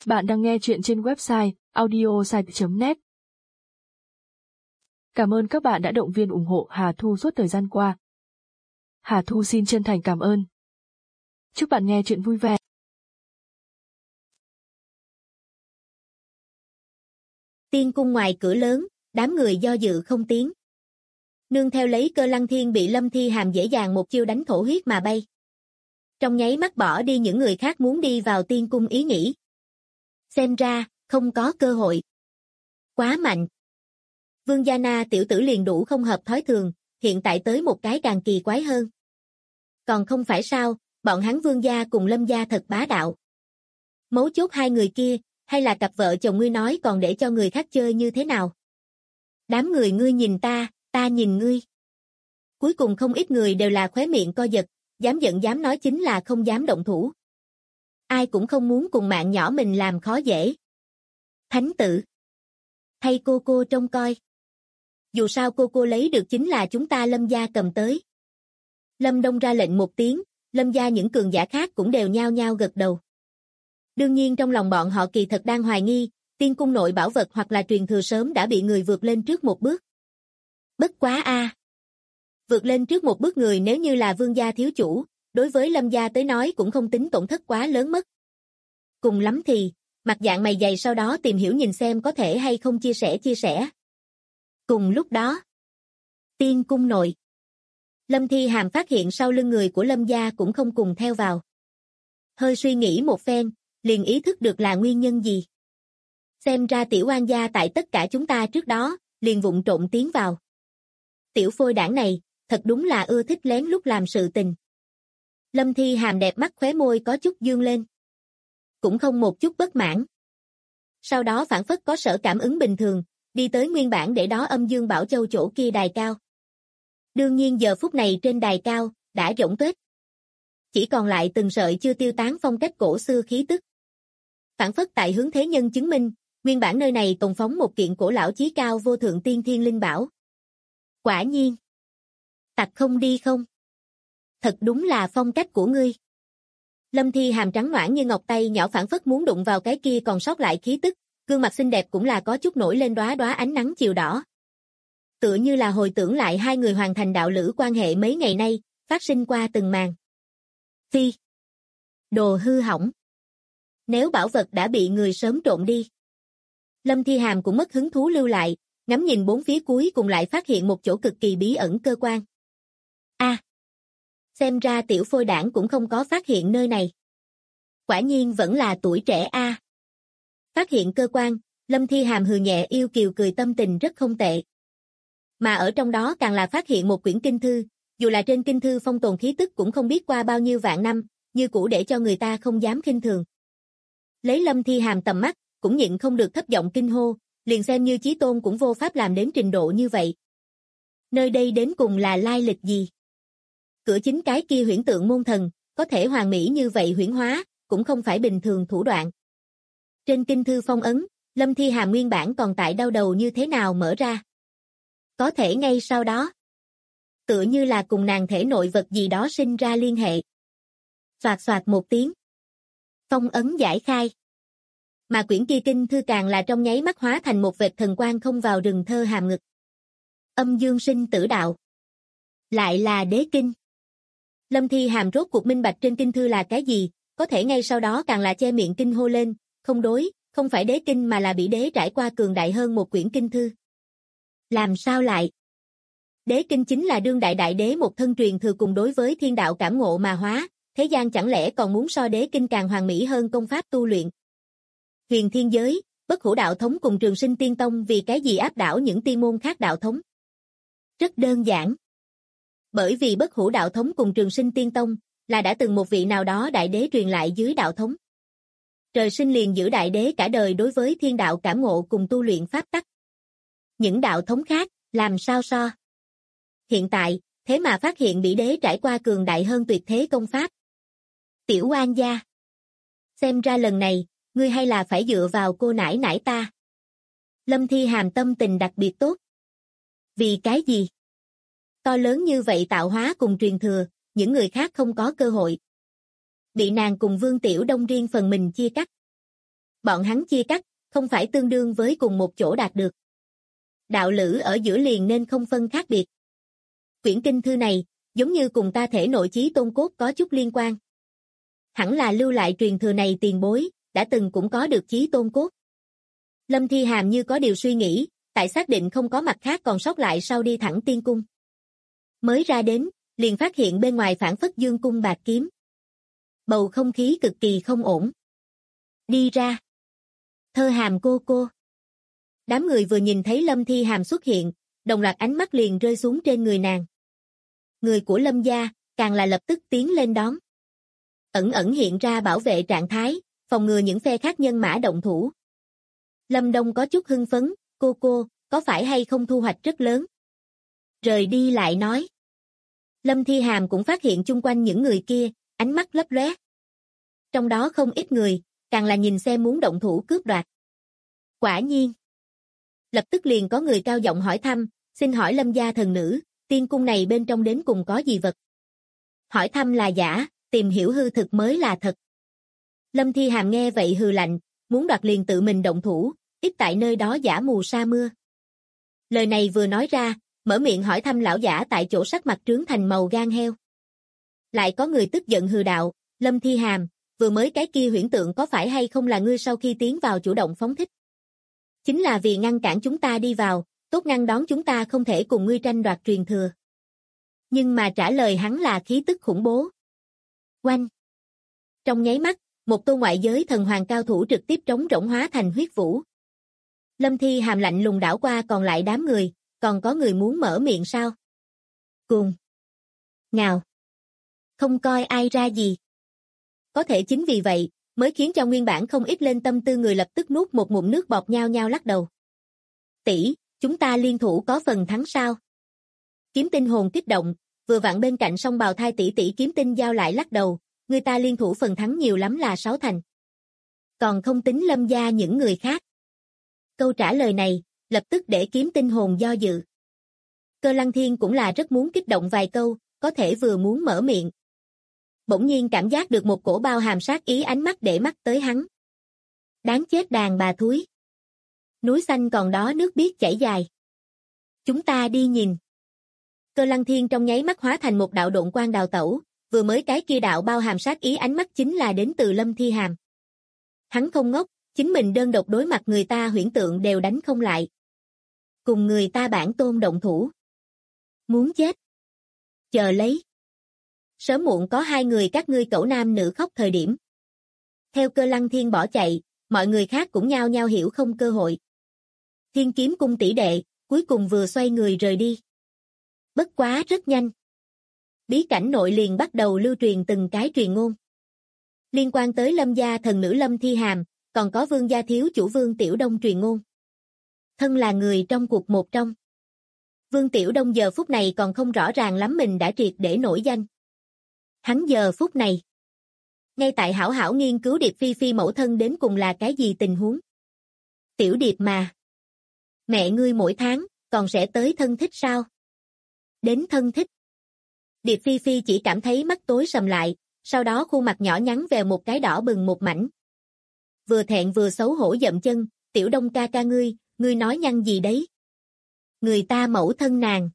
Bạn đang nghe chuyện trên website audiosite.net. Cảm ơn các bạn đã động viên ủng hộ Hà Thu suốt thời gian qua. Hà Thu xin chân thành cảm ơn. Chúc bạn nghe chuyện vui vẻ. Tiên cung ngoài cửa lớn, đám người do dự không tiến. Nương theo lấy Cơ Lăng Thiên bị Lâm Thi Hàm dễ dàng một chiêu đánh thổ huyết mà bay. Trong nháy mắt bỏ đi những người khác muốn đi vào tiên cung ý nghĩ. Xem ra, không có cơ hội. Quá mạnh. Vương Gia Na tiểu tử liền đủ không hợp thói thường, hiện tại tới một cái càng kỳ quái hơn. Còn không phải sao, bọn hắn Vương Gia cùng Lâm Gia thật bá đạo. Mấu chốt hai người kia, hay là cặp vợ chồng ngươi nói còn để cho người khác chơi như thế nào? Đám người ngươi nhìn ta, ta nhìn ngươi. Cuối cùng không ít người đều là khóe miệng co giật, dám giận dám nói chính là không dám động thủ. Ai cũng không muốn cùng mạng nhỏ mình làm khó dễ. Thánh tử. Thay cô trông coi. Dù sao cô lấy được chính là chúng ta Lâm Gia cầm tới. Lâm Đông ra lệnh một tiếng, Lâm Gia những cường giả khác cũng đều nhao nhao gật đầu. Đương nhiên trong lòng bọn họ kỳ thật đang hoài nghi, tiên cung nội bảo vật hoặc là truyền thừa sớm đã bị người vượt lên trước một bước. Bất quá a. Vượt lên trước một bước người nếu như là Vương Gia thiếu chủ, đối với Lâm Gia tới nói cũng không tính tổn thất quá lớn mất. Cùng lắm thì, mặt dạng mày dày sau đó tìm hiểu nhìn xem có thể hay không chia sẻ. Cùng lúc đó, tiên cung nội. Lâm Thi Hàm phát hiện sau lưng người của Lâm Gia cũng không cùng theo vào. Hơi suy nghĩ một phen, liền ý thức được là nguyên nhân gì. Xem ra tiểu oan gia tại tất cả chúng ta trước đó, liền vụng trộn tiến vào. Tiểu phôi đảng này, thật đúng là ưa thích lén lút làm sự tình. Lâm Thi Hàm đẹp mắt khóe môi có chút dương lên. Cũng không một chút bất mãn. Sau đó phản phất có sở cảm ứng bình thường, đi tới nguyên bản để đó Âm Dương Bảo Châu chỗ kia đài cao. Đương nhiên giờ phút này trên đài cao, đã rỗng tuếch. Chỉ còn lại từng sợi chưa tiêu tán phong cách cổ xưa khí tức. Phản phất tại hướng thế nhân chứng minh, nguyên bản nơi này tồn phóng một kiện cổ lão chí cao vô thượng tiên thiên linh bảo. Quả nhiên. Tặc không đi không? Thật đúng là phong cách của ngươi. Lâm Thi Hàm trắng noãn như ngọc tay nhỏ phản phất muốn đụng vào cái kia còn sót lại khí tức, gương mặt xinh đẹp cũng là có chút nổi lên đóa đóa ánh nắng chiều đỏ. Tựa như là hồi tưởng lại hai người hoàn thành đạo lữ quan hệ mấy ngày nay, phát sinh qua từng màn. Phi. Đồ hư hỏng. Nếu bảo vật đã bị người sớm trộm đi. Lâm Thi Hàm cũng mất hứng thú lưu lại, ngắm nhìn bốn phía cuối cùng lại phát hiện một chỗ cực kỳ bí ẩn cơ quan. Xem ra tiểu phôi đảng cũng không có phát hiện nơi này. Quả nhiên vẫn là tuổi trẻ a. Phát hiện cơ quan, Lâm Thi Hàm hừ nhẹ yêu kiều cười tâm tình rất không tệ. Mà ở trong đó càng là phát hiện một quyển kinh thư, dù là trên kinh thư phong tồn khí tức cũng không biết qua bao nhiêu vạn năm, như cũ để cho người ta không dám khinh thường. Lấy Lâm Thi Hàm tầm mắt, cũng nhịn không được thấp giọng kinh hô, liền xem như chí tôn cũng vô pháp làm đến trình độ như vậy. Nơi đây đến cùng là lai lịch gì? Cửa chính cái kia huyễn tượng môn thần, có thể hoàn mỹ như vậy huyễn hóa, cũng không phải bình thường thủ đoạn. Trên kinh thư phong ấn, Lâm Thi Hàm nguyên bản còn tại đau đầu như thế nào mở ra. Có thể ngay sau đó, tựa như là cùng nàng thể nội vật gì đó sinh ra liên hệ. Xoạt xoạt một tiếng. Phong ấn giải khai. Mà quyển kia kinh thư càng là trong nháy mắt hóa thành một vệt thần quang không vào rừng thơ hàm ngực. Âm dương sinh tử đạo. Lại là đế kinh. Lâm Thi Hàm rốt cuộc minh bạch trên kinh thư là cái gì, có thể ngay sau đó càng là che miệng kinh hô lên, không đối, không phải đế kinh mà là bị đế trải qua cường đại hơn một quyển kinh thư. Làm sao lại? Đế kinh chính là đương đại đại đế một thân truyền thừa cùng đối với thiên đạo cảm ngộ mà hóa, thế gian chẳng lẽ còn muốn so đế kinh càng hoàn mỹ hơn công pháp tu luyện. Huyền thiên giới, Bất Hủ đạo thống cùng Trường Sinh Tiên Tông vì cái gì áp đảo những tiên môn khác đạo thống? Rất đơn giản. Bởi vì Bất Hủ đạo thống cùng Trường Sinh Tiên Tông là đã từng một vị nào đó đại đế truyền lại dưới đạo thống. Trời sinh liền giữ đại đế cả đời đối với thiên đạo cảm ngộ cùng tu luyện pháp tắc. Những đạo thống khác, làm sao so? Hiện tại, thế mà phát hiện bị đế trải qua cường đại hơn tuyệt thế công pháp. Tiểu oan gia. Xem ra lần này, ngươi hay là phải dựa vào cô nải nải ta. Lâm Thi Hàm tâm tình đặc biệt tốt. Vì cái gì? To lớn như vậy tạo hóa cùng truyền thừa, những người khác không có cơ hội. Bị nàng cùng Vương Tiểu Đông riêng phần mình chia cắt. bọn hắn chia cắt, không phải tương đương với cùng một chỗ đạt được. Đạo lữ ở giữa liền nên không phân khác biệt. Quyển kinh thư này, giống như cùng ta thể nội chí tôn cốt có chút liên quan. Hẳn là lưu lại truyền thừa này tiền bối, đã từng cũng có được chí tôn cốt. Lâm Thi Hàm như có điều suy nghĩ, tại xác định không có mặt khác còn sót lại sau đi thẳng tiên cung. Mới ra đến, liền phát hiện bên ngoài phảng phất dương cung bạt kiếm. Bầu không khí cực kỳ không ổn. Đi ra. Thơ Hàm cô. Đám người vừa nhìn thấy Lâm Thi Hàm xuất hiện, đồng loạt ánh mắt liền rơi xuống trên người nàng. Người của Lâm gia, càng là lập tức tiến lên đón. Ẩn ẩn hiện ra bảo vệ trạng thái, phòng ngừa những phe khác nhân mã động thủ. Lâm Đông có chút hưng phấn, cô, có phải hay không thu hoạch rất lớn? Rời đi lại nói. Lâm Thi Hàm cũng phát hiện chung quanh những người kia, ánh mắt lấp lóe. Trong đó không ít người, càng là nhìn xem muốn động thủ cướp đoạt. Quả nhiên. Lập tức liền có người cao giọng hỏi thăm, xin hỏi Lâm gia thần nữ, tiên cung này bên trong đến cùng có gì vật? Hỏi thăm là giả, tìm hiểu hư thực mới là thật. Lâm Thi Hàm nghe vậy hừ lạnh, muốn đoạt liền tự mình động thủ, ít tại nơi đó giả mù sa mưa. Lời này vừa nói ra, mở miệng hỏi thăm lão giả tại chỗ sắc mặt trướng thành màu gan heo. Lại có người tức giận hừ đạo, Lâm Thi Hàm, vừa mới cái kia huyễn tượng có phải hay không là ngươi sau khi tiến vào chủ động phóng thích? Chính là vì ngăn cản chúng ta đi vào, tốt ngăn đón chúng ta không thể cùng ngươi tranh đoạt truyền thừa. Nhưng mà trả lời hắn là khí tức khủng bố. Oanh! Trong nháy mắt, một tô ngoại giới thần hoàng cao thủ trực tiếp trống rỗng hóa thành huyết vũ. Lâm Thi Hàm lạnh lùng đảo qua còn lại đám người, còn có người muốn mở miệng sao? Cùng! Ngào! Không coi ai ra gì. Có thể chính vì vậy, mới khiến cho nguyên bản không ít lên tâm tư người lập tức nuốt một ngụm nước bọt nhao nhao lắc đầu. Tỷ, chúng ta liên thủ có phần thắng sao? Kiếm Tinh hồn kích động, vừa vặn bên cạnh song bào thai tỷ tỷ Kiếm Tinh giao lại lắc đầu, người ta liên thủ phần thắng nhiều lắm là 6 thành. Còn không tính Lâm gia những người khác. Câu trả lời này, lập tức để Kiếm Tinh hồn do dự. Cơ Lăng Thiên cũng là rất muốn kích động vài câu, có thể vừa muốn mở miệng. Bỗng nhiên cảm giác được một cổ bao hàm sát ý ánh mắt để mắt tới hắn. Đáng chết đàn bà thúi. Núi xanh còn đó nước biếc chảy dài. Chúng ta đi nhìn. Cơ Lăng Thiên trong nháy mắt hóa thành một đạo độn quang đào tẩu, vừa mới cái kia đạo bao hàm sát ý ánh mắt chính là đến từ Lâm Thi Hàm. Hắn không ngốc, chính mình đơn độc đối mặt người ta huyễn tượng đều đánh không lại. Cùng người ta bản tôn động thủ. Muốn chết. Chờ lấy. Sớm muộn có hai người các ngươi cẩu nam nữ khóc thời điểm. Theo Cơ Lăng Thiên bỏ chạy, mọi người khác cũng nhao nhao hiểu không cơ hội. Thiên Kiếm cung tỷ đệ, cuối cùng vừa xoay người rời đi. Bất quá rất nhanh. Bí cảnh nội liền bắt đầu lưu truyền từng cái truyền ngôn. Liên quan tới Lâm gia thần nữ Lâm Thi Hàm, còn có Vương gia thiếu chủ Vương Tiểu Đông truyền ngôn. Thân là người trong cuộc một trong. Vương Tiểu Đông giờ phút này còn không rõ ràng lắm mình đã triệt để nổi danh. Hắn giờ phút này. Ngay tại hảo hảo nghiên cứu Điệp Phi Phi mẫu thân đến cùng là cái gì tình huống. Tiểu Điệp mà. Mẹ ngươi mỗi tháng, còn sẽ tới thân thích sao? Đến thân thích. Điệp Phi Phi chỉ cảm thấy mắt tối sầm lại, sau đó khuôn mặt nhỏ nhắn vèo một cái đỏ bừng một mảnh. Vừa thẹn vừa xấu hổ dậm chân, Tiểu Đông ca ca ngươi nói nhăng gì đấy? Người ta mẫu thân nàng.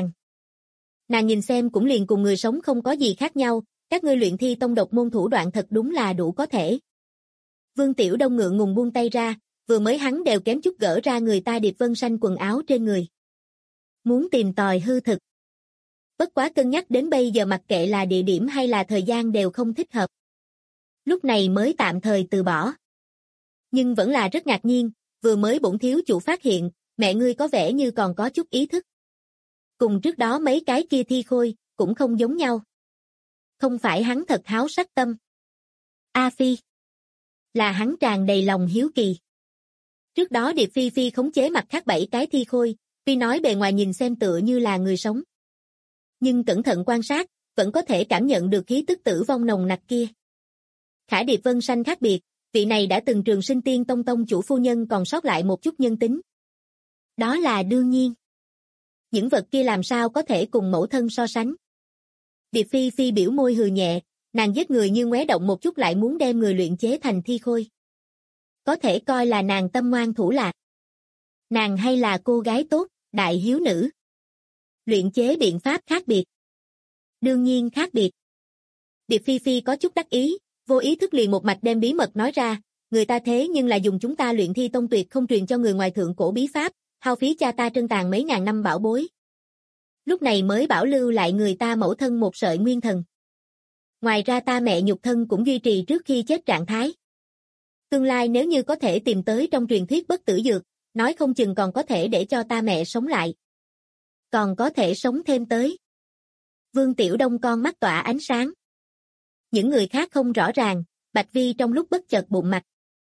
Nàng nhìn xem cũng liền cùng người sống không có gì khác nhau, các ngươi luyện thi tông độc môn thủ đoạn thật đúng là đủ có thể. Vương Tiểu Đông ngượng ngùng buông tay ra, vừa mới hắn đều kém chút gỡ ra người ta Điệp Vân Xanh quần áo trên người. Muốn tìm tòi hư thực. Bất quá cân nhắc đến bây giờ mặc kệ là địa điểm hay là thời gian đều không thích hợp. Lúc này mới tạm thời từ bỏ. Nhưng vẫn là rất ngạc nhiên, vừa mới bổn thiếu chủ phát hiện, mẹ ngươi có vẻ như còn có chút ý thức. Cùng trước đó mấy cái kia thi khôi, cũng không giống nhau. Không phải hắn thật háo sắc tâm. A Phi. Là hắn tràn đầy lòng hiếu kỳ. Trước đó Điệp Phi Phi khống chế mặt khác 7 cái thi khôi, tuy nói bề ngoài nhìn xem tựa như là người sống. Nhưng cẩn thận quan sát, vẫn có thể cảm nhận được khí tức tử vong nồng nặc kia. Khả Điệp Vân Xanh khác biệt, vị này đã từng Trường Sinh Tiên Tông tông chủ phu nhân còn sót lại một chút nhân tính. Đó là đương nhiên. Những vật kia làm sao có thể cùng mẫu thân so sánh. Điệp Phi Phi biểu môi hừ nhẹ, nàng giết người như ngoé động một chút lại muốn đem người luyện chế thành thi khôi. có thể coi là nàng tâm ngoan thủ lạc. Nàng hay là cô gái tốt, đại hiếu nữ. Luyện chế biện pháp khác biệt. Đương nhiên khác biệt. Điệp Phi Phi có chút đắc ý, vô ý thức liền một mạch đem bí mật nói ra, người ta thế nhưng là dùng chúng ta Luyện Thi Tông tuyệt không truyền cho người ngoài thượng cổ bí pháp, hao phí cha ta trân tàn mấy ngàn năm bảo bối. Lúc này mới bảo lưu lại người ta mẫu thân một sợi nguyên thần. Ngoài ra ta mẹ nhục thân cũng duy trì trước khi chết trạng thái. Tương lai nếu như có thể tìm tới trong truyền thuyết bất tử dược, nói không chừng còn có thể để cho ta mẹ sống lại. Còn có thể sống thêm tới. Vương Tiểu Đông con mắt tỏa ánh sáng. Những người khác không rõ ràng, Bạch Vi trong lúc bất chợt bụng mặt.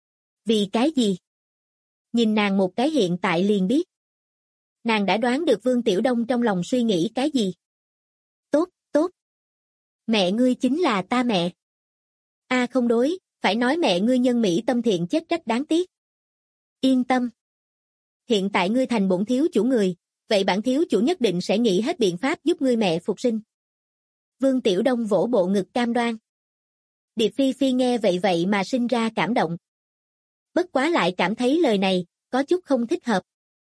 Vì cái gì? Nhìn nàng một cái hiện tại liền biết. Nàng đã đoán được Vương Tiểu Đông trong lòng suy nghĩ cái gì. Tốt, tốt. Mẹ ngươi chính là ta mẹ. Không đối, phải nói mẹ ngươi nhân mỹ tâm thiện chết trách đáng tiếc. Yên tâm. Hiện tại ngươi thành bổn thiếu chủ người, vậy bản thiếu chủ nhất định sẽ nghĩ hết biện pháp giúp ngươi mẹ phục sinh. Vương Tiểu Đông vỗ bộ ngực cam đoan. Điệp Phi Phi nghe vậy mà sinh ra cảm động. Bất quá lại cảm thấy lời này, có chút không thích hợp.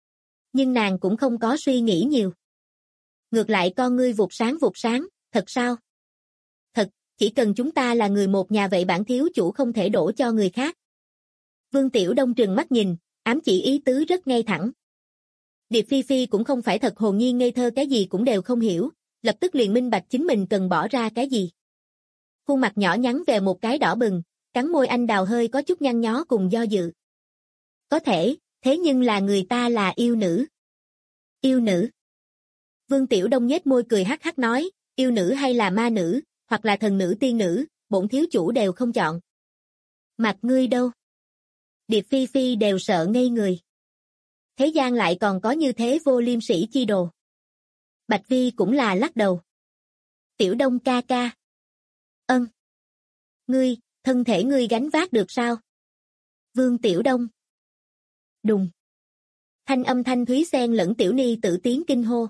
Nhưng nàng cũng không có suy nghĩ nhiều. Ngược lại con ngươi vụt sáng, thật sao? Thật, chỉ cần chúng ta là người một nhà vậy bản thiếu chủ không thể đổ cho người khác. Vương Tiểu Đông trừng mắt nhìn, ám chỉ ý tứ rất ngay thẳng. Điệp Phi Phi cũng không phải thật hồn nhiên ngây thơ cái gì cũng đều không hiểu, lập tức liền minh bạch chính mình cần bỏ ra cái gì. Khuôn mặt nhỏ nhắn về một cái đỏ bừng, cắn môi anh đào hơi có chút nhăn nhó cùng do dự. Có thể, thế nhưng là người ta là yêu nữ. Yêu nữ. Vương Tiểu Đông nhếch môi cười hắc hắc nói, yêu nữ hay là ma nữ, hoặc là thần nữ tiên nữ, bổn thiếu chủ đều không chọn. Mặt ngươi đâu? Điệp Phi Phi đều sợ ngây người. Thế gian lại còn có như thế vô liêm sỉ chi đồ. Bạch Vi cũng là lắc đầu. Tiểu Đông ca ca. Ân. Ngươi, thân thể ngươi gánh vác được sao? Vương Tiểu Đông. Đùng. Thanh âm thanh thúy xen lẫn tiểu ni tự tiếng kinh hô.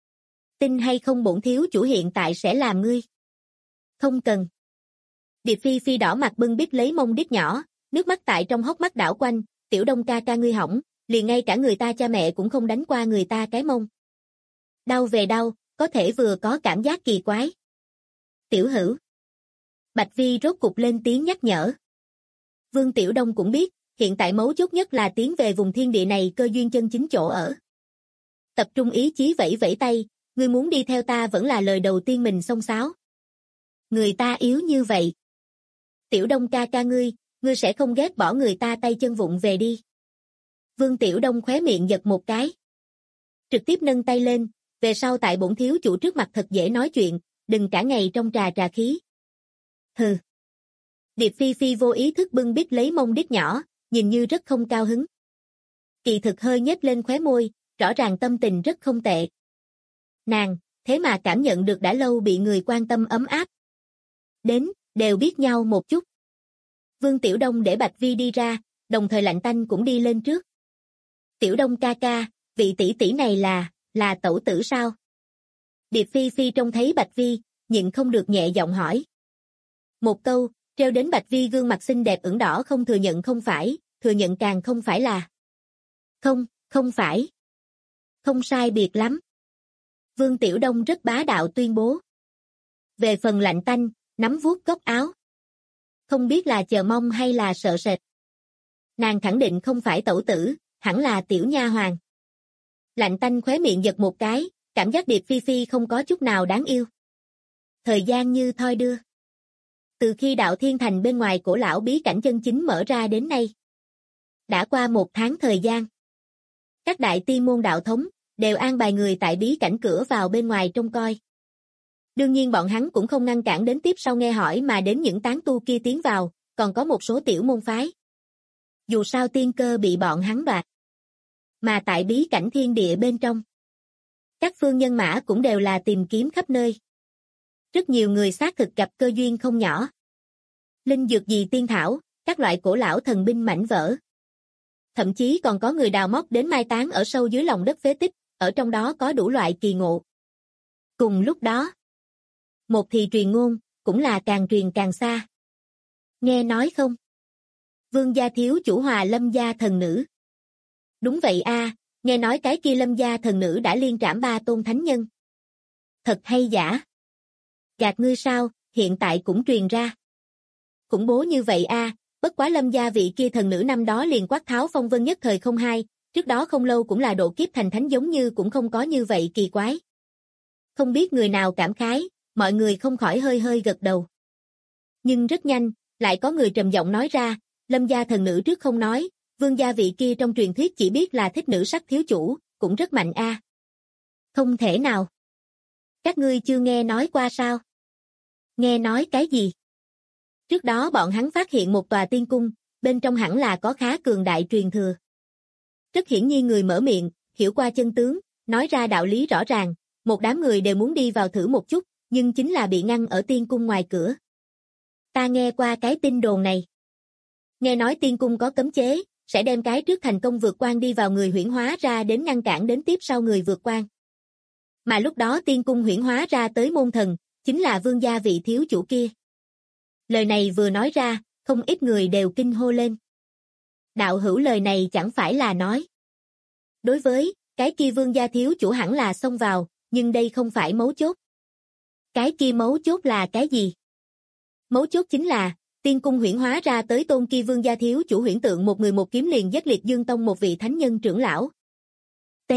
Tin hay không bổn thiếu chủ hiện tại sẽ làm ngươi. Không cần. Điệp Phi Phi đỏ mặt bưng bít lấy mông đít nhỏ, nước mắt tại trong hốc mắt đảo quanh, Tiểu Đông ca ca ngươi hỏng, liền ngay cả người ta cha mẹ cũng không đánh qua người ta cái mông. Đau về đau, có thể vừa có cảm giác kỳ quái. Tiểu Hữu. Bạch Vi rốt cục lên tiếng nhắc nhở. Vương Tiểu Đông cũng biết, hiện tại mấu chốt nhất là tiến về vùng thiên địa này cơ duyên chân chính chỗ ở. Tập trung ý chí vẫy vẫy tay, ngươi muốn đi theo ta vẫn là lời đầu tiên mình xông xáo. Người ta yếu như vậy. Tiểu Đông ca ca ngươi sẽ không ghét bỏ người ta tay chân vụng về đi. Vương Tiểu Đông khóe miệng giật một cái. Trực tiếp nâng tay lên, về sau tại bổn thiếu chủ trước mặt thật dễ nói chuyện, đừng cả ngày trong trà khí. Hừ. Điệp Phi Phi vô ý thức bưng bít lấy mông đít nhỏ, nhìn như rất không cao hứng. Kỳ thực hơi nhếch lên khóe môi, rõ ràng tâm tình rất không tệ. Nàng, thế mà cảm nhận được đã lâu bị người quan tâm ấm áp. Đến, đều biết nhau một chút. Vương Tiểu Đông để Bạch Vi đi ra, đồng thời Lạnh Tanh cũng đi lên trước. Tiểu Đông ca ca, vị tỷ tỷ này là tẩu tử sao? Điệp Phi Phi trông thấy Bạch Vi, nhịn không được nhẹ giọng hỏi. Một câu, treo đến Bạch Vi gương mặt xinh đẹp ửng đỏ không thừa nhận không phải, thừa nhận càng không phải là. Không phải. Không sai biệt lắm. Vương Tiểu Đông rất bá đạo tuyên bố. Về phần Lạnh Tanh, nắm vuốt góc áo. Không biết là chờ mong hay là sợ sệt. Nàng khẳng định không phải tẩu tử, hẳn là tiểu nha hoàn. Lạnh Tanh khóe miệng giật một cái, cảm giác Điệp Phi Phi không có chút nào đáng yêu. Thời gian như thoi đưa. Từ khi đạo thiên thành bên ngoài cổ lão bí cảnh chân chính mở ra đến nay. Đã qua 1 tháng thời gian. Các đại tiên môn đạo thống đều an bài người tại bí cảnh cửa vào bên ngoài trông coi. Đương nhiên bọn hắn cũng không ngăn cản đến tiếp sau nghe hỏi mà đến những tán tu kia tiến vào, còn có một số tiểu môn phái. Dù sao tiên cơ bị bọn hắn đoạt. Mà tại bí cảnh thiên địa bên trong, các phương nhân mã cũng đều là tìm kiếm khắp nơi. Rất nhiều người xác thực gặp cơ duyên không nhỏ. Linh dược gì tiên thảo, các loại cổ lão thần binh mảnh vỡ. Thậm chí còn có người đào móc đến mai táng ở sâu dưới lòng đất phế tích, ở trong đó có đủ loại kỳ ngộ. Cùng lúc đó, một thì truyền ngôn, cũng là càng truyền càng xa. Nghe nói không? Vương gia thiếu chủ hòa Lâm gia thần nữ. Đúng vậy a, nghe nói cái kia Lâm gia thần nữ đã liên trảm 3 tôn thánh nhân. Thật hay giả? Gạt ngươi sao, hiện tại cũng truyền ra. Khủng bố như vậy a, bất quá Lâm gia vị kia thần nữ năm đó liền quát tháo phong vân nhất thời không hai, trước đó không lâu cũng là độ kiếp thành thánh giống như cũng không có như vậy kỳ quái. Không biết người nào cảm khái, mọi người không khỏi hơi hơi gật đầu. Nhưng rất nhanh, lại có người trầm giọng nói ra, Lâm gia thần nữ trước không nói, Vương gia vị kia trong truyền thuyết chỉ biết là thích nữ sắc thiếu chủ, cũng rất mạnh a. Không thể nào. Các ngươi chưa nghe nói qua sao? Nghe nói cái gì? Trước đó bọn hắn phát hiện một tòa tiên cung, bên trong hẳn là có khá cường đại truyền thừa. Rất hiển nhiên người mở miệng, hiểu qua chân tướng, nói ra đạo lý rõ ràng, một đám người đều muốn đi vào thử một chút, nhưng chính là bị ngăn ở tiên cung ngoài cửa. Ta nghe qua cái tin đồn này. Nghe nói tiên cung có cấm chế, sẽ đem cái trước thành công vượt quan đi vào người huyễn hóa ra đến ngăn cản đến tiếp sau người vượt quan. Mà lúc đó tiên cung huyễn hóa ra tới môn thần, chính là vương gia vị thiếu chủ kia. Lời này vừa nói ra, không ít người đều kinh hô lên. Đạo hữu lời này chẳng phải là nói. Đối với, cái kia vương gia thiếu chủ hẳn là xông vào, nhưng đây không phải mấu chốt. Cái kia mấu chốt là cái gì? Mấu chốt chính là, tiên cung huyễn hóa ra tới tôn kia vương gia thiếu chủ huyễn tượng một người một kiếm liền giết liệt dương tông một vị thánh nhân trưởng lão. T.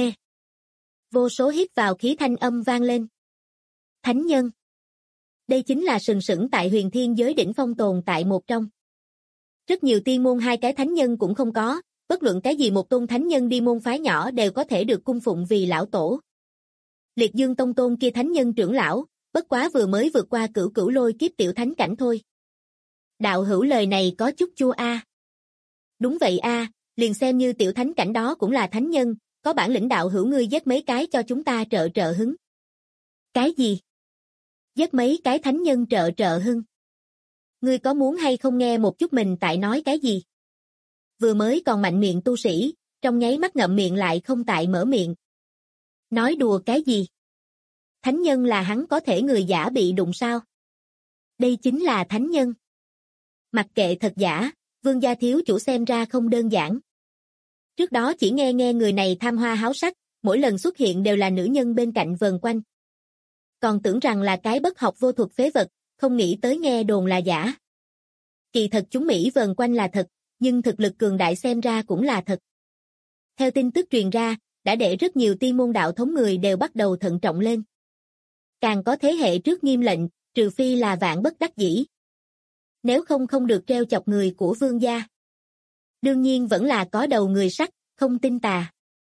Vô số hít vào khí thanh âm vang lên. Thánh nhân. Đây chính là sừng sững tại huyền thiên giới đỉnh phong tồn tại một trong. Rất nhiều tiên môn hai cái thánh nhân cũng không có, bất luận cái gì một tôn thánh nhân đi môn phái nhỏ đều có thể được cung phụng vì lão tổ. Liệt dương tông tôn kia thánh nhân trưởng lão, bất quá vừa mới vượt qua cửu cửu lôi kiếp tiểu thánh cảnh thôi. Đạo hữu lời này có chút chua a. Đúng vậy a, liền xem như tiểu thánh cảnh đó cũng là thánh nhân, có bản lĩnh đạo hữu ngươi giết mấy cái cho chúng ta trợ trợ hứng. Cái gì? Giết mấy cái thánh nhân trợ trợ hưng. Ngươi có muốn hay không nghe một chút mình tại nói cái gì? Vừa mới còn mạnh miệng tu sĩ, trong nháy mắt ngậm miệng lại không tại mở miệng. Nói đùa cái gì? Thánh nhân là hắn có thể người giả bị đụng sao? Đây chính là thánh nhân. Mặc kệ thật giả, vương gia thiếu chủ xem ra không đơn giản. Trước đó chỉ nghe người này tham hoa háo sắc, mỗi lần xuất hiện đều là nữ nhân bên cạnh vờn quanh. Còn tưởng rằng là cái bất học vô thuật phế vật, không nghĩ tới nghe đồn là giả. Kỳ thật chúng Mỹ vờn quanh là thật, nhưng thực lực cường đại xem ra cũng là thật. Theo tin tức truyền ra, đã để rất nhiều tiên môn đạo thống người đều bắt đầu thận trọng lên. Càng có thế hệ trước nghiêm lệnh, trừ phi là vạn bất đắc dĩ. Nếu không được treo chọc người của vương gia. Đương nhiên vẫn là có đầu người sắt, không tin tà.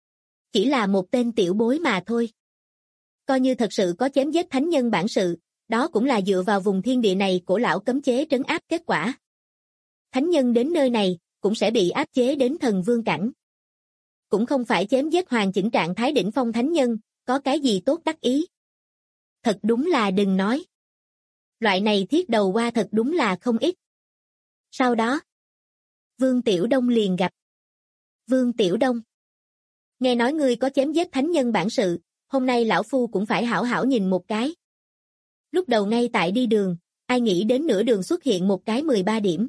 Chỉ là một tên tiểu bối mà thôi. Coi như thật sự có chém giết thánh nhân bản sự, đó cũng là dựa vào vùng thiên địa này của lão cấm chế trấn áp kết quả. Thánh nhân đến nơi này, cũng sẽ bị áp chế đến thần vương cảnh. Cũng không phải chém giết hoàn chỉnh trạng thái đỉnh phong thánh nhân, có cái gì tốt đắc ý. Thật đúng là đừng nói. Loại này thiết đầu qua thật đúng là không ít. Sau đó, Vương Tiểu Đông liền gặp. Vương Tiểu Đông. Nghe nói ngươi có chém giết thánh nhân bản sự, hôm nay lão phu cũng phải hảo hảo nhìn một cái. Lúc đầu ngay tại đi đường, ai nghĩ đến nửa đường xuất hiện một cái 13 điểm.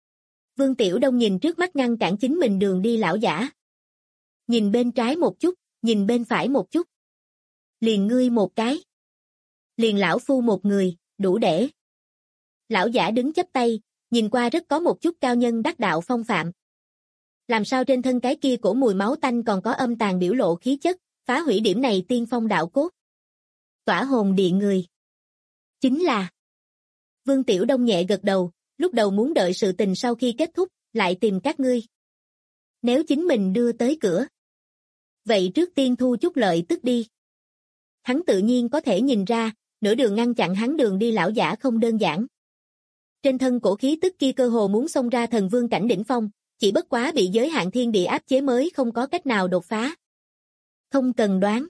Vương Tiểu Đông nhìn trước mắt ngăn cản chính mình đường đi lão giả. Nhìn bên trái một chút, nhìn bên phải một chút. Liền ngươi một cái. Liền lão phu một người, đủ để. Lão giả đứng chắp tay, nhìn qua rất có một chút cao nhân đắc đạo phong phạm. Làm sao trên thân cái kia cổ mùi máu tanh còn có âm tàn biểu lộ khí chất, phá hủy điểm này tiên phong đạo cốt. Tỏa hồn địa người. Chính là. Vương Tiểu Đông nhẹ gật đầu, lúc đầu muốn đợi sự tình sau khi kết thúc, lại tìm các ngươi. Nếu chính mình đưa tới cửa. Vậy trước tiên thu chút lợi tức đi. Hắn tự nhiên có thể nhìn ra, nửa đường ngăn chặn hắn đường đi lão giả không đơn giản. Trên thân cổ khí tức kia cơ hồ muốn xông ra thần vương cảnh đỉnh phong, chỉ bất quá bị giới hạn thiên địa áp chế mới không có cách nào đột phá. Không cần đoán.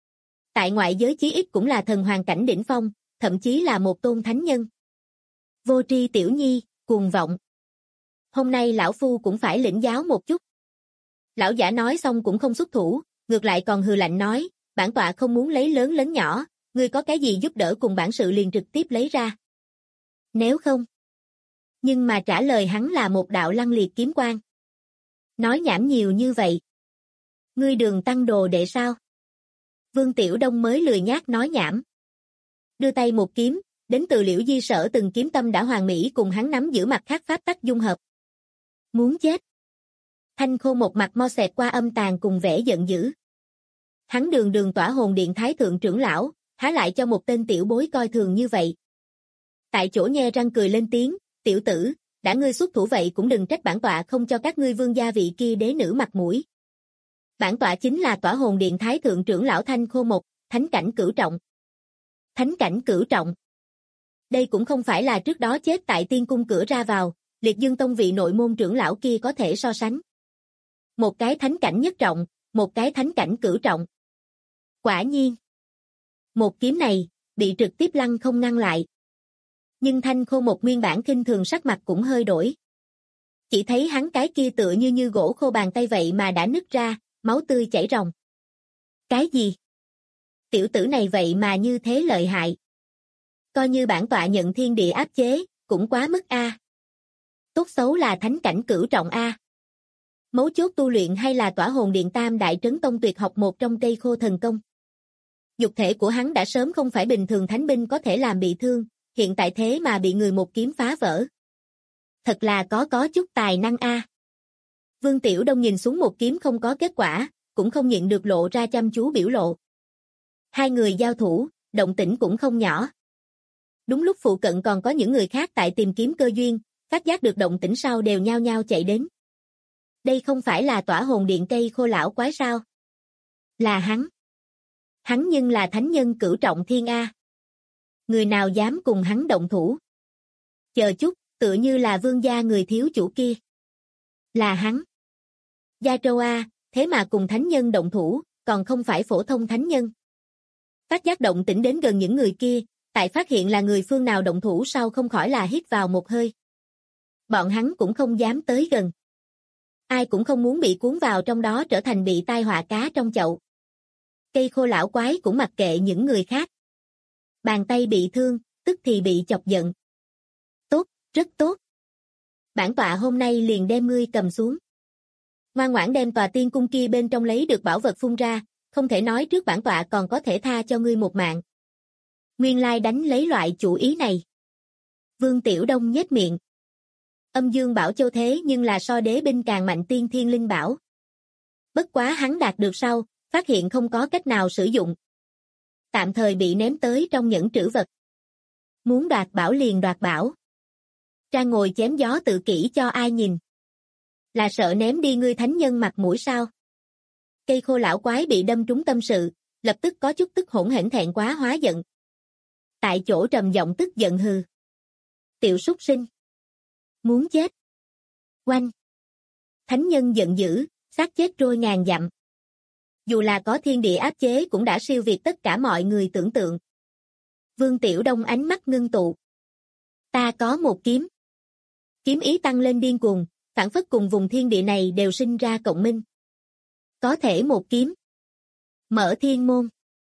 Tại ngoại giới chí ít cũng là thần hoàng cảnh đỉnh phong, thậm chí là một tôn thánh nhân. Vô tri tiểu nhi, cuồng vọng. Hôm nay lão phu cũng phải lĩnh giáo một chút. Lão giả nói xong cũng không xuất thủ, ngược lại còn hừ lạnh nói, bản tọa không muốn lấy lớn lớn nhỏ, ngươi có cái gì giúp đỡ cùng bản sự liền trực tiếp lấy ra. Nếu không, Nhưng mà trả lời hắn là một đạo lăng liệt kiếm quang. Nói nhảm nhiều như vậy. Ngươi Đường Tăng đồ đệ sao? Vương Tiểu Đông mới lười nhác nói nhảm. Đưa tay một kiếm, đến từ Liễu Di Sở từng kiếm tâm đã hoàn mỹ cùng hắn nắm giữ mặt khác pháp tắc dung hợp. Muốn chết. Thanh Khô một mặt mo xẹt qua âm tàn cùng vẻ giận dữ. Hắn đường tỏa hồn điện thái thượng trưởng lão, há lại cho một tên tiểu bối coi thường như vậy. Tại chỗ nhe răng cười lên tiếng, tiểu tử, đã ngươi xuất thủ vậy cũng đừng trách bản tọa không cho các ngươi vương gia vị kia đế nữ mặt mũi. Bản tọa chính là tỏa hồn điện thái thượng trưởng lão Thanh Khô một, thánh cảnh cửu trọng. Thánh cảnh cửu trọng. Đây cũng không phải là trước đó chết tại tiên cung cửa ra vào, Liệt Dương Tông vị nội môn trưởng lão kia có thể so sánh. Một cái thánh cảnh nhất trọng, một cái thánh cảnh cửu trọng. Quả nhiên. Một kiếm này, bị trực tiếp lăng không ngăn lại. Nhưng Thanh Khô một nguyên bản khinh thường sắc mặt cũng hơi đổi. Chỉ thấy hắn cái kia tựa như gỗ khô bàn tay vậy mà đã nứt ra, máu tươi chảy ròng. Cái gì? Tiểu tử này vậy mà như thế lợi hại. Coi như bản tọa nhận thiên địa áp chế, cũng quá mức a. Tốt xấu là thánh cảnh cửu trọng a. Mấu chốt tu luyện hay là tỏa hồn điện tam đại trấn tông tuyệt học một trong cây khô thần công. Nhục thể của hắn đã sớm không phải bình thường thánh binh có thể làm bị thương, hiện tại thế mà bị người một kiếm phá vỡ. Thật là có chút tài năng a. Vương Tiểu Đông nhìn xuống một kiếm không có kết quả, cũng không nhịn được lộ ra chăm chú biểu lộ. Hai người giao thủ, động tĩnh cũng không nhỏ. Đúng lúc phụ cận còn có những người khác tại tìm kiếm cơ duyên, phát giác được động tĩnh sau đều nhao nhao chạy đến. Đây không phải là tỏa hồn điện cây khô lão quái sao? Là hắn. Hắn nhưng là thánh nhân cửu trọng thiên A. Người nào dám cùng hắn động thủ? Chờ chút, tựa như là vương gia người thiếu chủ kia. Là hắn. Gia Trâu A, thế mà cùng thánh nhân động thủ, còn không phải phổ thông thánh nhân. Phát giác động tĩnh đến gần những người kia, tại phát hiện là người phương nào động thủ sau không khỏi là hít vào một hơi. Bọn hắn cũng không dám tới gần. Ai cũng không muốn bị cuốn vào trong đó trở thành bị tai họa cá trong chậu. Cây khô lão quái cũng mặc kệ những người khác. Bàn tay bị thương, tức thì bị chọc giận. Tốt, rất tốt. Bản tọa hôm nay liền đem ngươi cầm xuống. Ngoan ngoãn đem tòa tiên cung kia bên trong lấy được bảo vật phun ra, không thể nói trước bản tọa còn có thể tha cho ngươi một mạng. Nguyên lai đánh lấy loại chủ ý này. Vương Tiểu Đông nhếch miệng. Âm Dương Bảo Châu thế nhưng là so đế binh càng mạnh tiên thiên linh bảo. Bất quá hắn đạt được sau, phát hiện không có cách nào sử dụng. Tạm thời bị ném tới trong nhẫn trữ vật. Muốn đoạt bảo liền đoạt bảo. Ra ngồi chém gió tự kỷ cho ai nhìn. Là sợ ném đi ngươi thánh nhân mặt mũi sao? Cây khô lão quái bị đâm trúng tâm sự, lập tức có chút tức hỗn hển thẹn quá hóa giận. Tại chỗ trầm giọng tức giận hừ. Tiểu súc sinh. Muốn chết. Oanh. Thánh nhân giận dữ, xác chết trôi ngàn dặm. Dù là có thiên địa áp chế cũng đã siêu việt tất cả mọi người tưởng tượng. Vương Tiểu Đông ánh mắt ngưng tụ. Ta có một kiếm. Kiếm ý tăng lên điên cuồng, phảng phất cùng vùng thiên địa này đều sinh ra cộng minh. Có thể một kiếm. Mở thiên môn.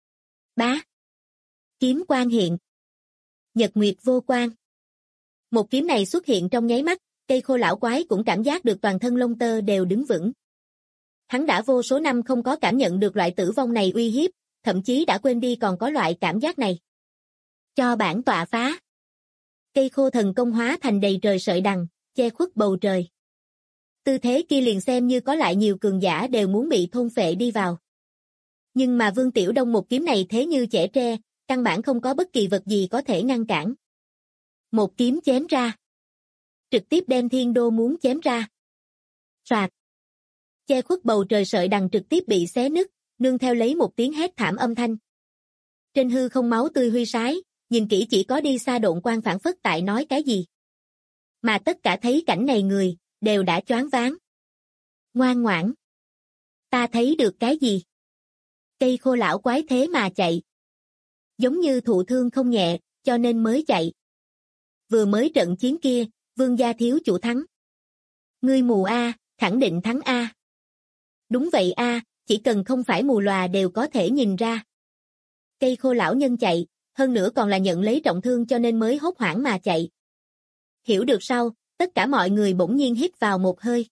Bá. Kiếm quang hiện. Nhật nguyệt vô quang. Một kiếm này xuất hiện trong nháy mắt, cây khô lão quái cũng cảm giác được toàn thân lông tơ đều đứng vững. Hắn đã vô số năm không có cảm nhận được loại tử vong này uy hiếp, thậm chí đã quên đi còn có loại cảm giác này. Cho bản tọa phá. Cây khô thần công hóa thành đầy trời sợi đằng, che khuất bầu trời. Tư thế kia liền xem như có lại nhiều cường giả đều muốn bị thôn phệ đi vào. Nhưng mà Vương Tiểu Đông một kiếm này thế như chẻ tre, căn bản không có bất kỳ vật gì có thể ngăn cản. Một kiếm chém ra. Trực tiếp đem thiên đô muốn chém ra. Soạt. Che khuất bầu trời sợi đằng trực tiếp bị xé nứt, nương theo lấy một tiếng hét thảm âm thanh. Trên hư không máu tươi huy sái, nhìn kỹ chỉ có đi xa độn quang phản phất tại nói cái gì. Mà tất cả thấy cảnh này người, đều đã choáng váng. Ngoan ngoãn. Ta thấy được cái gì? Cây khô lão quái thế mà chạy. Giống như thụ thương không nhẹ, cho nên mới chạy. Vừa mới trận chiến kia, vương gia thiếu chủ thắng. Ngươi mù A, khẳng định thắng A. Đúng vậy A, chỉ cần không phải mù lòa đều có thể nhìn ra. Cây khô lão nhân chạy, hơn nữa còn là nhận lấy trọng thương cho nên mới hốt hoảng mà chạy. Hiểu được sau, Tất cả mọi người bỗng nhiên hít vào một hơi.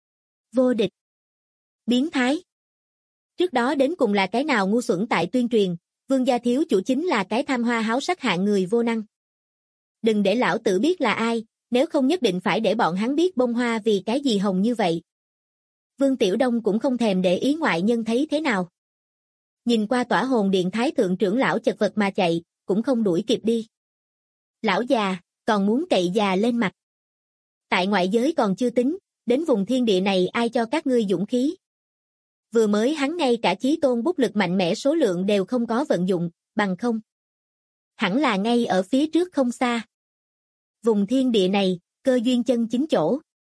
Vô địch. Biến thái. Trước đó đến cùng là cái nào ngu xuẩn tại tuyên truyền, Vương gia thiếu chủ chính là cái tham hoa háo sắc hạng người vô năng. Đừng để lão tử biết là ai, nếu không nhất định phải để bọn hắn biết bông hoa vì cái gì hồng như vậy. Vương Tiểu Đông cũng không thèm để ý ngoại nhân thấy thế nào. Nhìn qua tỏa hồn điện thái thượng trưởng lão chật vật mà chạy, cũng không đuổi kịp đi. Lão già, còn muốn cậy già lên mặt. Tại ngoại giới còn chưa tính, đến vùng thiên địa này ai cho các ngươi dũng khí. Vừa mới hắn ngay cả chí tôn bút lực mạnh mẽ số lượng đều không có vận dụng, bằng không. Hẳn là ngay ở phía trước không xa. Vùng thiên địa này, cơ duyên chân chính chỗ.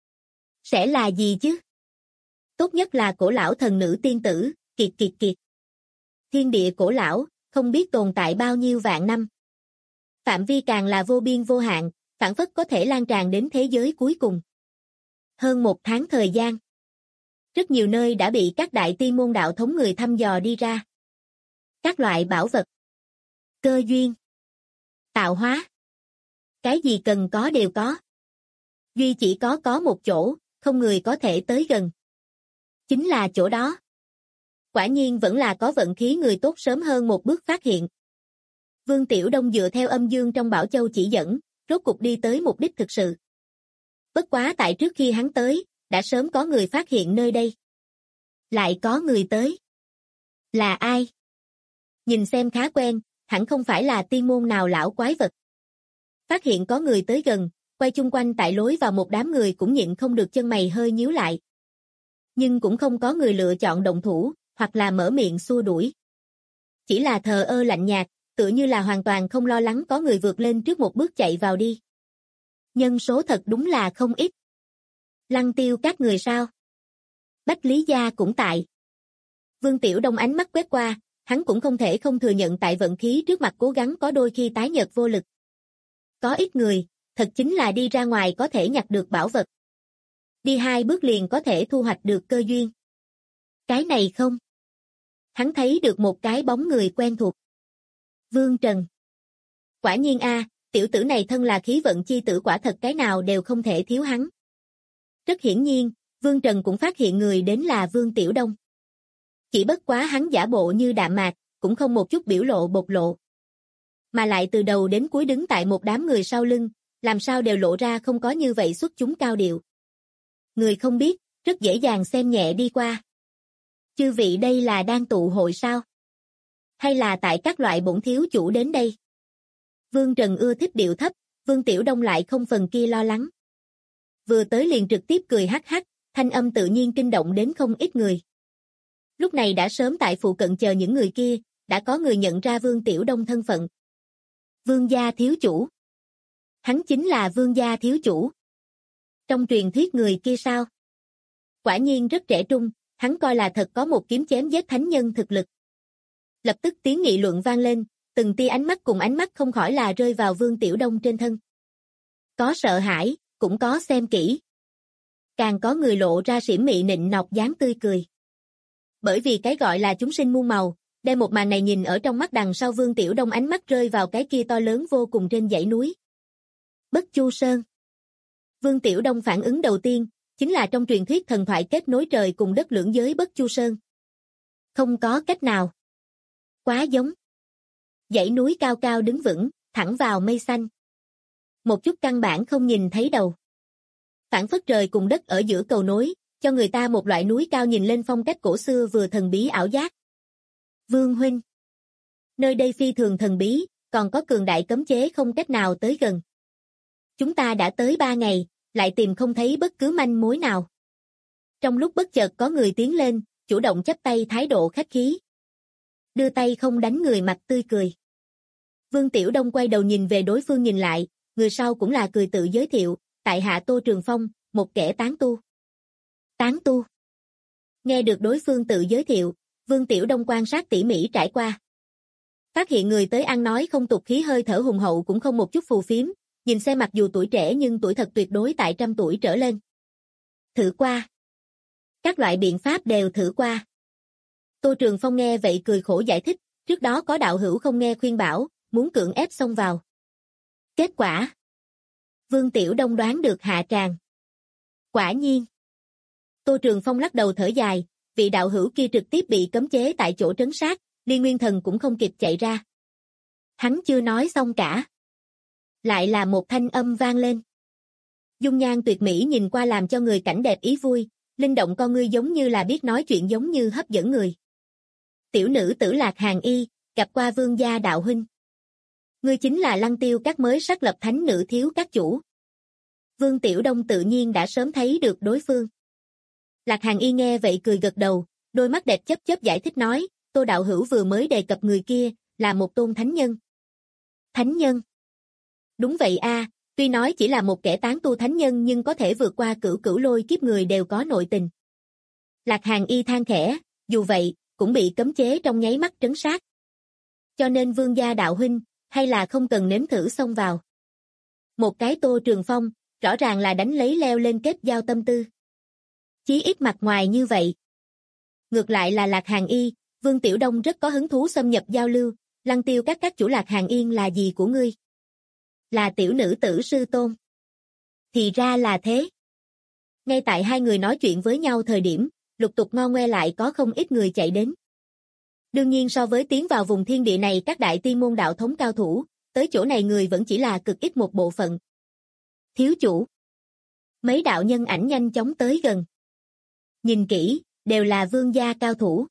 Sẽ là gì chứ? Tốt nhất là cổ lão thần nữ tiên tử, kiệt kiệt kiệt. Thiên địa cổ lão, không biết tồn tại bao nhiêu vạn năm. Phạm vi càng là vô biên vô hạn, phảng phất có thể lan tràn đến thế giới cuối cùng. Hơn 1 tháng thời gian. Rất nhiều nơi đã bị các đại tiên môn đạo thống người thăm dò đi ra. Các loại bảo vật, cơ duyên, tạo hóa. Cái gì cần có đều có. Duy chỉ có một chỗ, không người có thể tới gần. Chính là chỗ đó. Quả nhiên vẫn là có vận khí người tốt sớm hơn một bước phát hiện. Vương Tiểu Đông dựa theo âm dương trong Bảo Châu chỉ dẫn, rốt cục đi tới mục đích thực sự. Bất quá tại trước khi hắn tới, đã sớm có người phát hiện nơi đây. Lại có người tới. Là ai? Nhìn xem khá quen, hẳn không phải là tiên môn nào lão quái vật. Phát hiện có người tới gần, quay chung quanh tại lối vào một đám người cũng nhịn không được chân mày hơi nhíu lại. Nhưng cũng không có người lựa chọn động thủ, hoặc là mở miệng xua đuổi. Chỉ là thờ ơ lạnh nhạt, tựa như là hoàn toàn không lo lắng có người vượt lên trước một bước chạy vào đi. Nhân số thật đúng là không ít. Lăng Tiêu các người sao? Bách Lý Gia cũng tại. Vương Tiểu Đông ánh mắt quét qua, hắn cũng không thể không thừa nhận tại vận khí trước mặt cố gắng có đôi khi tái nhợt vô lực. Có ít người, thật chính là đi ra ngoài có thể nhặt được bảo vật. Đi 2 bước liền có thể thu hoạch được cơ duyên. Cái này không. Hắn thấy được một cái bóng người quen thuộc. Vương Trần. Quả nhiên tiểu tử này thân là khí vận chi tử quả thật cái nào đều không thể thiếu hắn. Rất hiển nhiên, Vương Trần cũng phát hiện người đến là Vương Tiểu Đông. Chỉ bất quá hắn giả bộ như đạm mạc, cũng không một chút biểu lộ bộc lộ. Mà lại từ đầu đến cuối đứng tại một đám người sau lưng, làm sao đều lộ ra không có như vậy xuất chúng cao điệu. Người không biết, rất dễ dàng xem nhẹ đi qua. Chư vị đây là đang tụ hội sao? Hay là tại các loại bổn thiếu chủ đến đây? Vương Trần ưa thích điệu thấp, Vương Tiểu Đông lại không phần kia lo lắng. Vừa tới liền trực tiếp cười hắc hắc, thanh âm tự nhiên kinh động đến không ít người. Lúc này đã sớm tại phụ cận chờ những người kia, đã có người nhận ra Vương Tiểu Đông thân phận. Vương gia thiếu chủ. Hắn chính là Vương gia thiếu chủ. Trong truyền thuyết người kia sao? Quả nhiên rất trẻ trung, hắn coi là thật có một kiếm chém giết thánh nhân thực lực. Lập tức tiếng nghị luận vang lên, từng tia ánh mắt cùng ánh mắt không khỏi là rơi vào Vương Tiểu Đông trên thân. Có sợ hãi, cũng có xem kỹ. Càng có người lộ ra xỉm mị nịnh nọc dáng tươi cười. Bởi vì cái gọi là chúng sinh muôn màu, đem một màn này nhìn ở trong mắt đằng sau Vương Tiểu Đông ánh mắt rơi vào cái kia to lớn vô cùng trên dãy núi. Bất Chu Sơn. Vương Tiểu Đông phản ứng đầu tiên, chính là trong truyền thuyết thần thoại kết nối trời cùng đất lưỡng giới Bất Chu Sơn. Không có cách nào. Quá giống. Dãy núi cao cao đứng vững, thẳng vào mây xanh. Một chút căn bản không nhìn thấy đầu. Phản phất trời cùng đất ở giữa cầu nối, cho người ta một loại núi cao nhìn lên phong cách cổ xưa vừa thần bí ảo giác. Vương huynh. Nơi đây phi thường thần bí, còn có cường đại cấm chế không cách nào tới gần. Chúng ta đã tới 3 ngày, lại tìm không thấy bất cứ manh mối nào. Trong lúc bất chợt có người tiến lên, chủ động chắp tay thái độ khách khí. Đưa tay không đánh người mặt tươi cười. Vương Tiểu Đông quay đầu nhìn về đối phương nhìn lại, người sau cũng là cười tự giới thiệu, tại hạ Tô Trường Phong, một kẻ tán tu. Tán tu. Nghe được đối phương tự giới thiệu, Vương Tiểu Đông quan sát tỉ mỉ trải qua. Phát hiện người tới ăn nói không tục khí hơi thở hùng hậu cũng không một chút phù phiếm, nhìn xem mặc dù tuổi trẻ nhưng tuổi thật tuyệt đối tại 100 tuổi trở lên. Thử qua. Các loại biện pháp đều thử qua. Tô Trường Phong nghe vậy cười khổ giải thích, trước đó có đạo hữu không nghe khuyên bảo, muốn cưỡng ép xông vào. Kết quả. Vương Tiểu Đông đoán được hạ tràng. Quả nhiên. Tô Trường Phong lắc đầu thở dài, vị đạo hữu kia trực tiếp bị cấm chế tại chỗ trấn sát, Liên Nguyên Thần cũng không kịp chạy ra. Hắn chưa nói xong cả. Lại là một thanh âm vang lên. Dung nhan tuyệt mỹ nhìn qua làm cho người cảnh đẹp ý vui, linh động con ngươi giống như là biết nói chuyện giống như hấp dẫn người. Tiểu nữ tử Lạc Hàn Y, gặp qua vương gia đạo huynh. Ngươi chính là Lăng Tiêu Các mới xác lập thánh nữ thiếu các chủ. Vương Tiểu Đông tự nhiên đã sớm thấy được đối phương. Lạc Hàn Y nghe vậy cười gật đầu, đôi mắt đẹp chớp chớp giải thích nói, Tô đạo hữu vừa mới đề cập người kia, là một tôn thánh nhân. Thánh nhân? Đúng vậy a, tuy nói chỉ là một kẻ tán tu thánh nhân nhưng có thể vượt qua cửu cửu lôi kiếp người đều có nội tình. Lạc Hàn Y than khẽ, dù vậy, cũng bị cấm chế trong nháy mắt trấn sát. Cho nên vương gia đạo huynh, hay là không cần nếm thử xông vào. Một cái Tô Trường Phong, rõ ràng là đánh lấy leo lên kết giao tâm tư. Chí ít mặt ngoài như vậy. Ngược lại là Lạc Hàn Y, Vương Tiểu Đông rất có hứng thú xâm nhập giao lưu, Lăng Tiêu các chủ Lạc Hàn Yên là gì của ngươi? Là tiểu nữ tử sư tôn. Thì ra là thế. Ngay tại hai người nói chuyện với nhau thời điểm, lục tục ngo ngoe lại có không ít người chạy đến. Đương nhiên so với tiến vào vùng thiên địa này các đại tiên môn đạo thống cao thủ, tới chỗ này người vẫn chỉ là cực ít một bộ phận. Thiếu chủ. Mấy đạo nhân ảnh nhanh chóng tới gần. Nhìn kỹ, đều là vương gia cao thủ.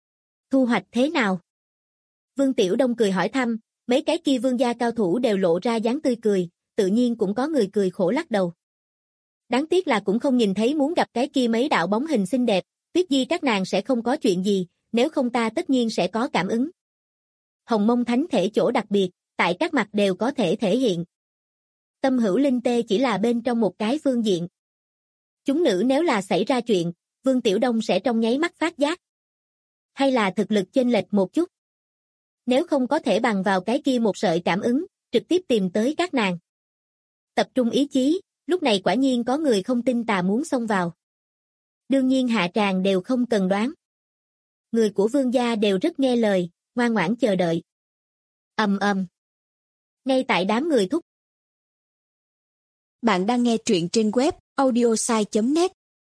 Thu hoạch thế nào? Vương Tiểu Đông cười hỏi thăm, mấy cái kia vương gia cao thủ đều lộ ra dáng tươi cười, tự nhiên cũng có người cười khổ lắc đầu. Đáng tiếc là cũng không nhìn thấy muốn gặp cái kia mấy đạo bóng hình xinh đẹp, Tuyết Di các nàng sẽ không có chuyện gì, nếu không ta tất nhiên sẽ có cảm ứng. Hồng Mông Thánh thể chỗ đặc biệt, tại các mặt đều có thể thể hiện. Tâm hữu linh tê chỉ là bên trong một cái phương diện. Chúng nữ nếu là xảy ra chuyện, Vương Tiểu Đông sẽ trong nháy mắt phát giác. Hay là thực lực chênh lệch một chút. Nếu không có thể bằng vào cái kia một sợi cảm ứng, trực tiếp tìm tới các nàng. Tập trung ý chí, lúc này quả nhiên có người không tin tà muốn xông vào. Đương nhiên hạ tràng đều không cần đoán. Người của vương gia đều rất nghe lời, ngoan ngoãn chờ đợi. Ầm ầm. Ngay tại đám người thúc. Bạn đang nghe truyện trên web audiosai.net.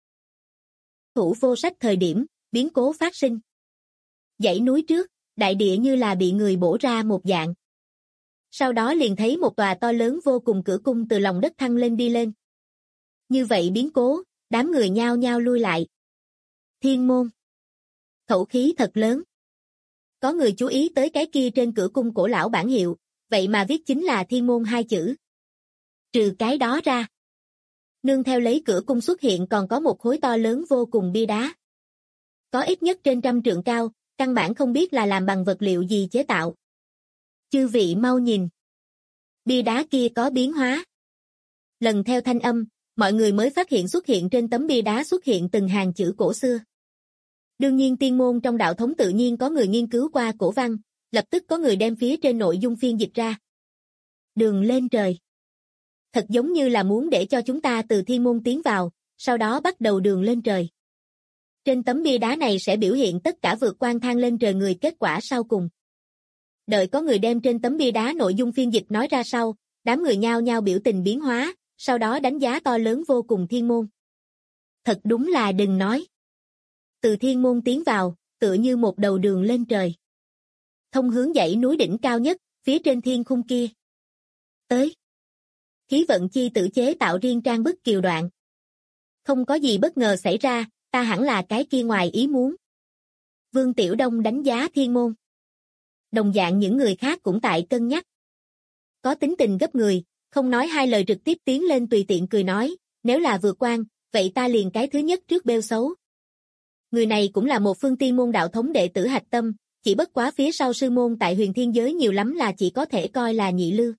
Thủ vô sách thời điểm, biến cố phát sinh. Dãy núi trước, đại địa như là bị người bổ ra một dạng. Sau đó liền thấy một tòa to lớn vô cùng cửa cung từ lòng đất thăng lên đi lên. Như vậy biến cố, đám người nhao nhao lui lại. Thiên môn. Khẩu khí thật lớn. Có người chú ý tới cái kia trên cửa cung cổ lão bản hiệu, vậy mà viết chính là thiên môn hai chữ. Trừ cái đó ra. Nương theo lấy cửa cung xuất hiện còn có một khối to lớn vô cùng bia đá. Có ít nhất trên 100 trượng cao, căn bản không biết là làm bằng vật liệu gì chế tạo. Chư vị mau nhìn. Bia đá kia có biến hóa. Lần theo thanh âm, mọi người mới phát hiện xuất hiện trên tấm bia đá xuất hiện từng hàng chữ cổ xưa. Đương nhiên tiên môn trong đạo thống tự nhiên có người nghiên cứu qua cổ văn, lập tức có người đem phía trên nội dung phiên dịch ra. Đường lên trời. Thật giống như là muốn để cho chúng ta từ thiên môn tiến vào, sau đó bắt đầu đường lên trời. Trên tấm bia đá này sẽ biểu hiện tất cả vượt quan thang lên trời người kết quả sau cùng. Đợi có người đem trên tấm bia đá nội dung phiên dịch nói ra sau, đám người nhao nhao biểu tình biến hóa, sau đó đánh giá to lớn vô cùng thiên môn. Thật đúng là đừng nói. Từ thiên môn tiến vào, tựa như một đầu đường lên trời. Thông hướng dãy núi đỉnh cao nhất, phía trên thiên khung kia. Tới. Khí vận chi tự chế tạo riêng trang bức kiều đoạn. Không có gì bất ngờ xảy ra, ta hẳn là cái kia ngoài ý muốn. Vương Tiểu Đông đánh giá thiên môn. Đồng dạng những người khác cũng tại cân nhắc. Có tính tình gấp người, không nói hai lời trực tiếp tiến lên tùy tiện cười nói, nếu là vượt quan, vậy ta liền cái thứ nhất trước bêu xấu. Người này cũng là một phương tiên môn đạo thống đệ tử hạch tâm, chỉ bất quá phía sau sư môn tại huyền thiên giới nhiều lắm là chỉ có thể coi là nhị lưu.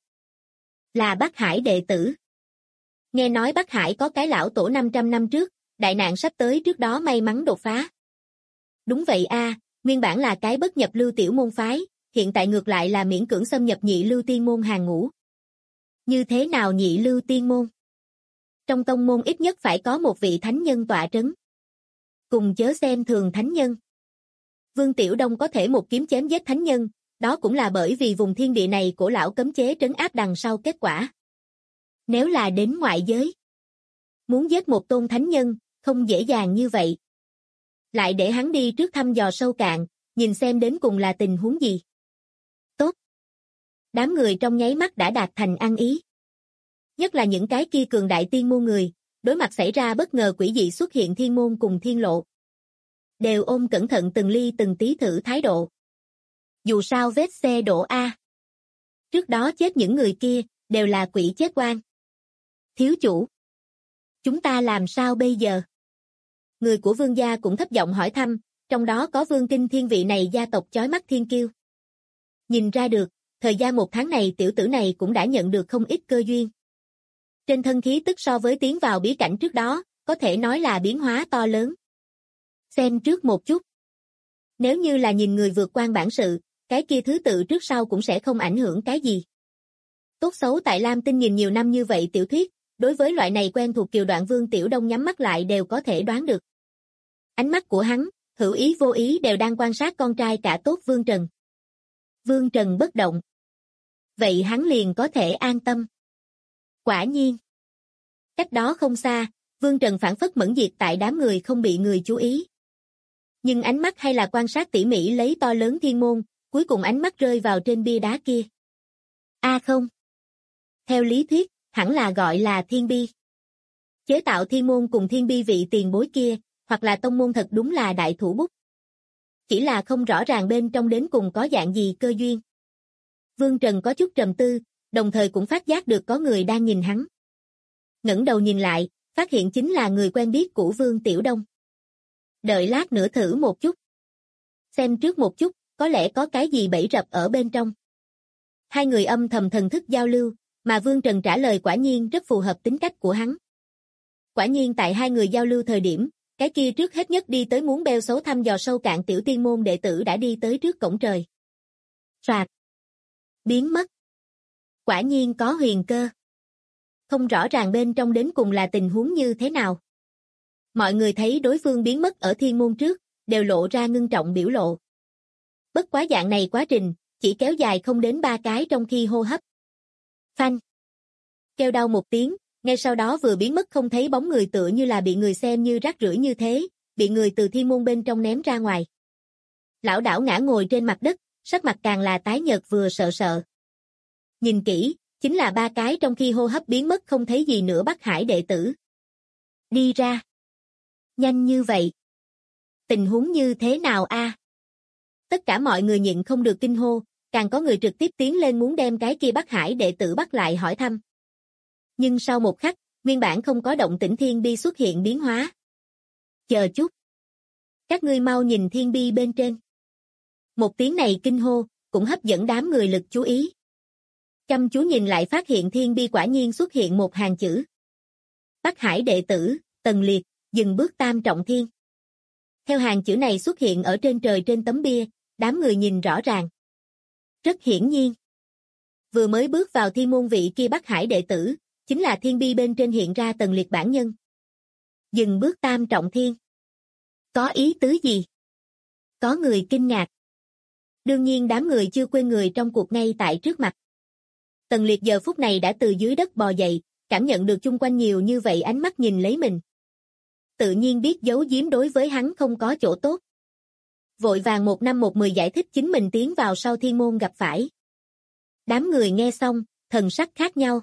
Là Bắc Hải đệ tử. Nghe nói Bắc Hải có cái lão tổ 500 năm trước, đại nạn sắp tới trước đó may mắn đột phá. Đúng vậy a, nguyên bản là cái bất nhập lưu tiểu môn phái, hiện tại ngược lại là miễn cưỡng xâm nhập nhị lưu tiên môn hàng ngũ. Như thế nào nhị lưu tiên môn? Trong tông môn ít nhất phải có một vị thánh nhân tọa trấn. Cùng chớ xem thường thánh nhân. Vương Tiểu Đông có thể một kiếm chém giết thánh nhân, đó cũng là bởi vì vùng thiên địa này cổ lão cấm chế trấn áp đằng sau kết quả. Nếu là đến ngoại giới, muốn giết một tôn thánh nhân, không dễ dàng như vậy. Lại để hắn đi trước thăm dò sâu cạn, nhìn xem đến cùng là tình huống gì. Tốt. Đám người trong nháy mắt đã đạt thành ăn ý. Nhất là những cái kia cường đại tiên môn người, đối mặt xảy ra bất ngờ quỷ dị xuất hiện thiên môn cùng thiên lộ. Đều ôm cẩn thận từng ly từng tí thử thái độ. Dù sao vết xe đổ A. Trước đó chết những người kia, đều là quỷ chết oan. Thiếu chủ. Chúng ta làm sao bây giờ? Người của vương gia cũng thấp giọng hỏi thăm, trong đó có Vương Kinh Thiên vị này gia tộc chói mắt thiên kiêu. Nhìn ra được, thời gian 1 tháng này tiểu tử này cũng đã nhận được không ít cơ duyên. Trên thân khí tức so với tiến vào bí cảnh trước đó, có thể nói là biến hóa to lớn. Xem trước một chút. Nếu như là nhìn người vượt qua bản sự, cái kia thứ tự trước sau cũng sẽ không ảnh hưởng cái gì. Tốt xấu tại Lam Tinh nhìn nhiều năm như vậy tiểu thuyết, đối với loại này quen thuộc Kiều Đoạn Vương Tiểu Đông nhắm mắt lại đều có thể đoán được. Ánh mắt của hắn, hữu ý vô ý đều đang quan sát con trai cả tốt Vương Trần. Vương Trần bất động. Vậy hắn liền có thể an tâm. Quả nhiên. Cách đó không xa, Vương Trần phản phất mẫn diệt tại đám người không bị người chú ý. Nhưng ánh mắt hay là quan sát tỉ mỉ lấy to lớn thiên môn, cuối cùng ánh mắt rơi vào trên bia đá kia. Không. Theo lý thuyết, hẳn là gọi là thiên bi. Chế tạo thiên môn cùng thiên bi vị tiền bối kia, hoặc là tông môn thật đúng là đại thủ bút. Chỉ là không rõ ràng bên trong đến cùng có dạng gì cơ duyên. Vương Trần có chút trầm tư, đồng thời cũng phát giác được có người đang nhìn hắn. Ngẩng đầu nhìn lại, phát hiện chính là người quen biết của Vương Tiểu Đông. Đợi lát nữa thử một chút. Xem trước một chút, có lẽ có cái gì bẫy rập ở bên trong. Hai người âm thầm thần thức giao lưu, mà Vương Trần trả lời quả nhiên rất phù hợp tính cách của hắn. Quả nhiên tại hai người giao lưu thời điểm, cái kia trước hết nhất đi tới muốn bêu xấu thăm dò sâu cạn tiểu tiên môn đệ tử đã đi tới trước cổng trời. Phạt. Biến mất. Quả nhiên có huyền cơ. Không rõ ràng bên trong đến cùng là tình huống như thế nào. Mọi người thấy đối phương biến mất ở thiên môn trước, đều lộ ra ngưng trọng biểu lộ. Bất quá dạng này quá trình, chỉ kéo dài không đến 3 cái trong khi hô hấp. Phanh. Kêu đau một tiếng, ngay sau đó vừa biến mất không thấy bóng người tựa như là bị người xem như rác rưởi như thế, bị người từ thiên môn bên trong ném ra ngoài. Lão đảo ngã ngồi trên mặt đất, sắc mặt càng là tái nhợt vừa sợ sợ. Nhìn kỹ, chính là 3 cái trong khi hô hấp biến mất không thấy gì nữa Bắc Hải đệ tử. Đi ra. Nhanh như vậy. Tình huống như thế nào a? Tất cả mọi người nhịn không được kinh hô, càng có người trực tiếp tiến lên muốn đem cái kia Bắc Hải đệ tử bắt lại hỏi thăm. Nhưng sau một khắc, nguyên bản không có động tĩnh thiên bi xuất hiện biến hóa. Chờ chút. Các ngươi mau nhìn thiên bi bên trên. Một tiếng này kinh hô, cũng hấp dẫn đám người lực chú ý. Chăm chú nhìn lại phát hiện thiên bi quả nhiên xuất hiện một hàng chữ. Bắc Hải đệ tử, Tần Liệt, dừng bước tam trọng thiên. Theo hàng chữ này xuất hiện ở trên trời trên tấm bia, đám người nhìn rõ ràng. Rất hiển nhiên. Vừa mới bước vào thiên môn vị kia Bắc Hải đệ tử, chính là thiên bi bên trên hiện ra Tần Liệt bản nhân. Dừng bước tam trọng thiên. Có ý tứ gì? Có người kinh ngạc. Đương nhiên đám người chưa quên người trong cuộc ngay tại trước mặt. Tần Liệt giờ phút này đã từ dưới đất bò dậy, cảm nhận được chung quanh nhiều như vậy ánh mắt nhìn lấy mình. Tự nhiên biết giấu giếm đối với hắn không có chỗ tốt. Vội vàng 1 năm 1 mười giải thích chính mình tiến vào sau thiên môn gặp phải. Đám người nghe xong, thần sắc khác nhau.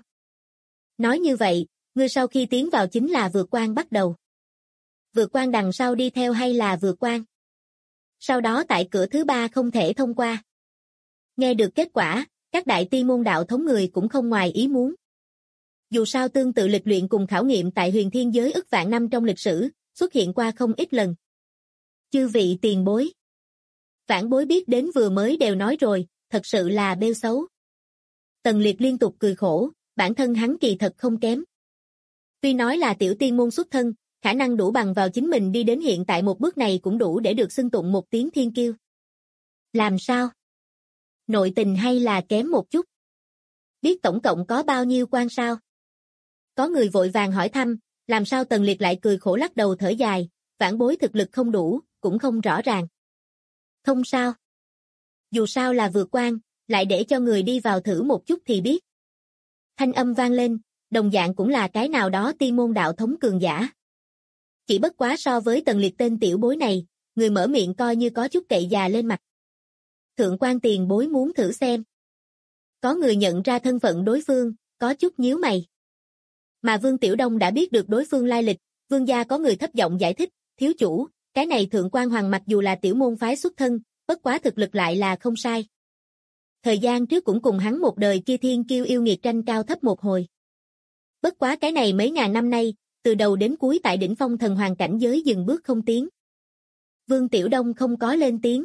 Nói như vậy, ngươi sau khi tiến vào chính là vượt quan bắt đầu. Vượt quan đằng sau đi theo hay là vượt quan? Sau đó tại cửa thứ 3 không thể thông qua. Nghe được kết quả, các đại tiên môn đạo thống người cũng không ngoài ý muốn. Dù sao tương tự lịch luyện cùng khảo nghiệm tại huyền thiên giới ức vạn năm trong lịch sử, xuất hiện qua không ít lần. Chư vị tiền bối. Vãn bối biết đến vừa mới đều nói rồi, thật sự là bêu xấu. Tần Liệt liên tục cười khổ, bản thân hắn kỳ thật không kém. Tuy nói là tiểu tiên môn xuất thân, khả năng đủ bằng vào chính mình đi đến hiện tại một bước này cũng đủ để được xưng tụng một tiếng thiên kiêu. Làm sao? Nội tình hay là kém một chút? Biết tổng cộng có bao nhiêu quan sao? Có người vội vàng hỏi thăm, làm sao Tần Liệt lại cười khổ lắc đầu thở dài, vãn bối thực lực không đủ, cũng không rõ ràng. Không sao. Dù sao là vượt quan, lại để cho người đi vào thử một chút thì biết. Thanh âm vang lên, đồng dạng cũng là cái nào đó tiên môn đạo thống cường giả. Chỉ bất quá so với Tần Liệt tên tiểu bối này, người mở miệng coi như có chút cậy già lên mặt. Thượng quan tiền bối muốn thử xem. Có người nhận ra thân phận đối phương, có chút nhíu mày. Mà Vương Tiểu Đông đã biết được đối phương lai lịch, Vương gia có người thấp giọng giải thích, thiếu chủ, cái này Thượng quan Hoàng mặc dù là tiểu môn phái xuất thân, bất quá thực lực lại là không sai. Thời gian trước cũng cùng hắn một đời kia thiên kiêu yêu nghiệt tranh cao thấp một hồi. Bất quá cái này mấy ngàn năm nay, từ đầu đến cuối tại đỉnh phong thần hoàng cảnh giới dừng bước không tiến. Vương Tiểu Đông không có lên tiếng.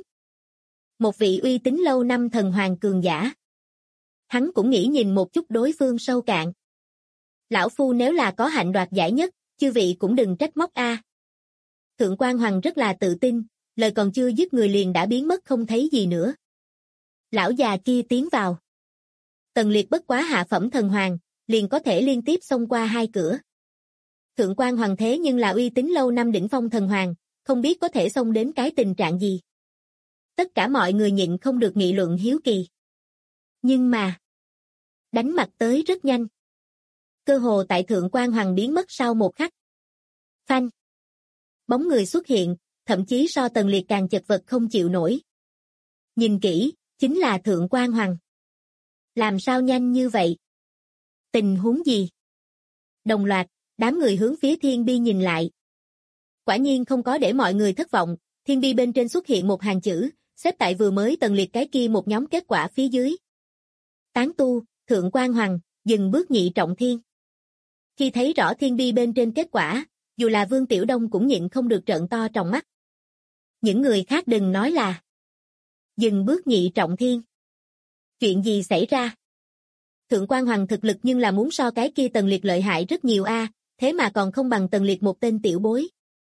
Một vị uy tín lâu năm thần hoàng cường giả. Hắn cũng nghĩ nhìn một chút đối phương sâu cạn. Lão phu nếu là có hạnh đoạt giải nhất, chư vị cũng đừng trách móc a. Thượng quan Hoàng rất là tự tin, lời còn chưa dứt người liền đã biến mất không thấy gì nữa. Lão già kia tiến vào. Tần Liệt bất quá hạ phẩm thần hoàng, liền có thể liên tiếp xông qua hai cửa. Thượng quan Hoàng thế nhưng là uy tín lâu năm đỉnh phong thần hoàng, không biết có thể xông đến cái tình trạng gì. Tất cả mọi người nhịn không được nghị luận hiếu kỳ. Nhưng mà, đánh mặt tới rất nhanh. Cơ hồ tại Thượng quan Hoàng biến mất sau một khắc. Phanh. Bóng người xuất hiện, thậm chí so Tần Liệt càng chật vật không chịu nổi. Nhìn kỹ, chính là Thượng quan Hoàng. Làm sao nhanh như vậy? Tình huống gì? Đồng loạt, đám người hướng phía thiên bi nhìn lại. Quả nhiên không có để mọi người thất vọng, thiên bi bên trên xuất hiện một hàng chữ, xếp tại vừa mới Tần Liệt cái kia một nhóm kết quả phía dưới. Tán tu, Thượng quan Hoàng, dừng bước nhị trọng thiên. Khi thấy rõ thiên bi bên trên kết quả, dù là Vương Tiểu Đông cũng nhịn không được trợn to trong mắt. Những người khác đừng nói là dừng bước nhị trọng thiên. Chuyện gì xảy ra? Thượng quan Hoàng thực lực nhưng là muốn so cái kia Tần Liệt lợi hại rất nhiều a, thế mà còn không bằng Tần Liệt một tên tiểu bối.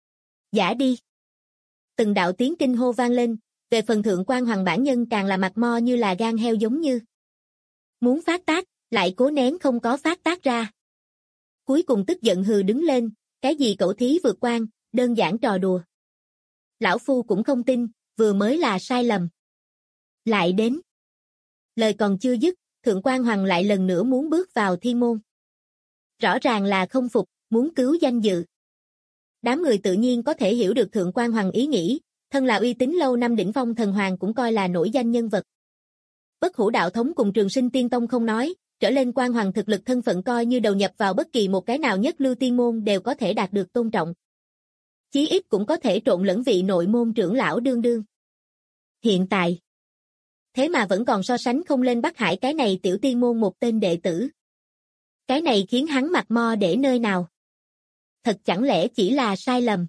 Giả đi. Từng đạo tiếng kinh hô vang lên, về phần Thượng quan Hoàng bản nhân càng là mặt mo như là gan heo giống như. Muốn phát tác, lại cố nén không có phát tác ra. Cuối cùng tức giận hừ đứng lên, cái gì cẩu thí vượt quan, đơn giản trò đùa. Lão phu cũng không tin, vừa mới là sai lầm. Lại đến. Lời còn chưa dứt, Thượng quan Hoàng lại lần nữa muốn bước vào thiên môn. Rõ ràng là không phục, muốn cứu danh dự. Đám người tự nhiên có thể hiểu được Thượng quan Hoàng ý nghĩ, thân là uy tín lâu năm đỉnh phong thần hoàng cũng coi là nổi danh nhân vật. Bất Hủ đạo thống cùng Trường Sinh Tiên Tông không nói, trở lên quan hoàng thực lực thân phận coi như đầu nhập vào bất kỳ một cái nào nhất lưu tiên môn đều có thể đạt được tôn trọng. Chí ít cũng có thể trộn lẫn vị nội môn trưởng lão đương đương. Hiện tại, thế mà vẫn còn so sánh không lên Bắc Hải cái này tiểu tiên môn một tên đệ tử. Cái này khiến hắn mặt mo để nơi nào? Thật chẳng lẽ chỉ là sai lầm?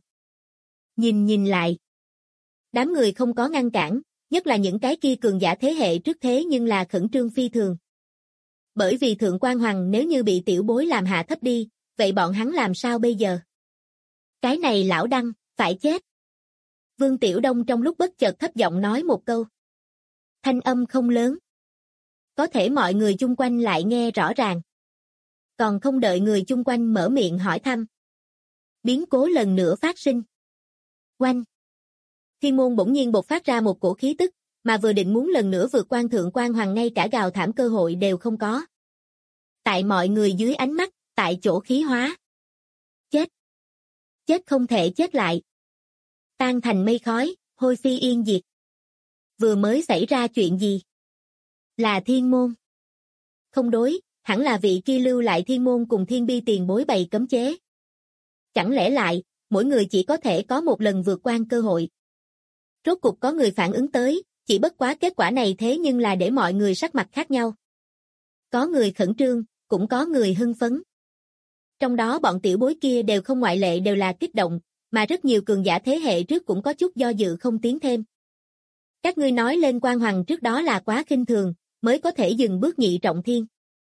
Nhìn lại. Đám người không có ngăn cản, nhất là những cái kia cường giả thế hệ trước thế nhưng là khẩn trương phi thường. Bởi vì Thượng quan Hoàng nếu như bị tiểu bối làm hạ thấp đi, vậy bọn hắn làm sao bây giờ? Cái này lão Đăng, phải chết. Vương Tiểu Đông trong lúc bất chợt thấp giọng nói một câu. Thanh âm không lớn. Có thể mọi người chung quanh lại nghe rõ ràng. Còn không đợi người chung quanh mở miệng hỏi thăm. Biến cố lần nữa phát sinh. Oanh. Thiên môn bỗng nhiên bộc phát ra một cổ khí tức, mà vừa định muốn lần nữa vượt qua Thượng quan Hoàng ngay cả gào thảm cơ hội đều không có. Tại mọi người dưới ánh mắt, tại chỗ khí hóa. Chết. Chết không thể chết lại. Tan thành mây khói, hôi phi yên diệt. Vừa mới xảy ra chuyện gì? Là thiên môn. Không đối, hẳn là vị kia lưu lại thiên môn cùng thiên bi tiền bối bày cấm chế. Chẳng lẽ lại, mỗi người chỉ có thể có một lần vượt qua cơ hội. Rốt cục có người phản ứng tới, chỉ bất quá kết quả này thế nhưng là để mọi người sắc mặt khác nhau. Có người khẩn trương, cũng có người hưng phấn. Trong đó bọn tiểu bối kia đều không ngoại lệ đều là kích động, mà rất nhiều cường giả thế hệ trước cũng có chút do dự không tiến thêm. Các ngươi nói lên quan hoàng trước đó là quá khinh thường, mới có thể dừng bước nhị trọng thiên.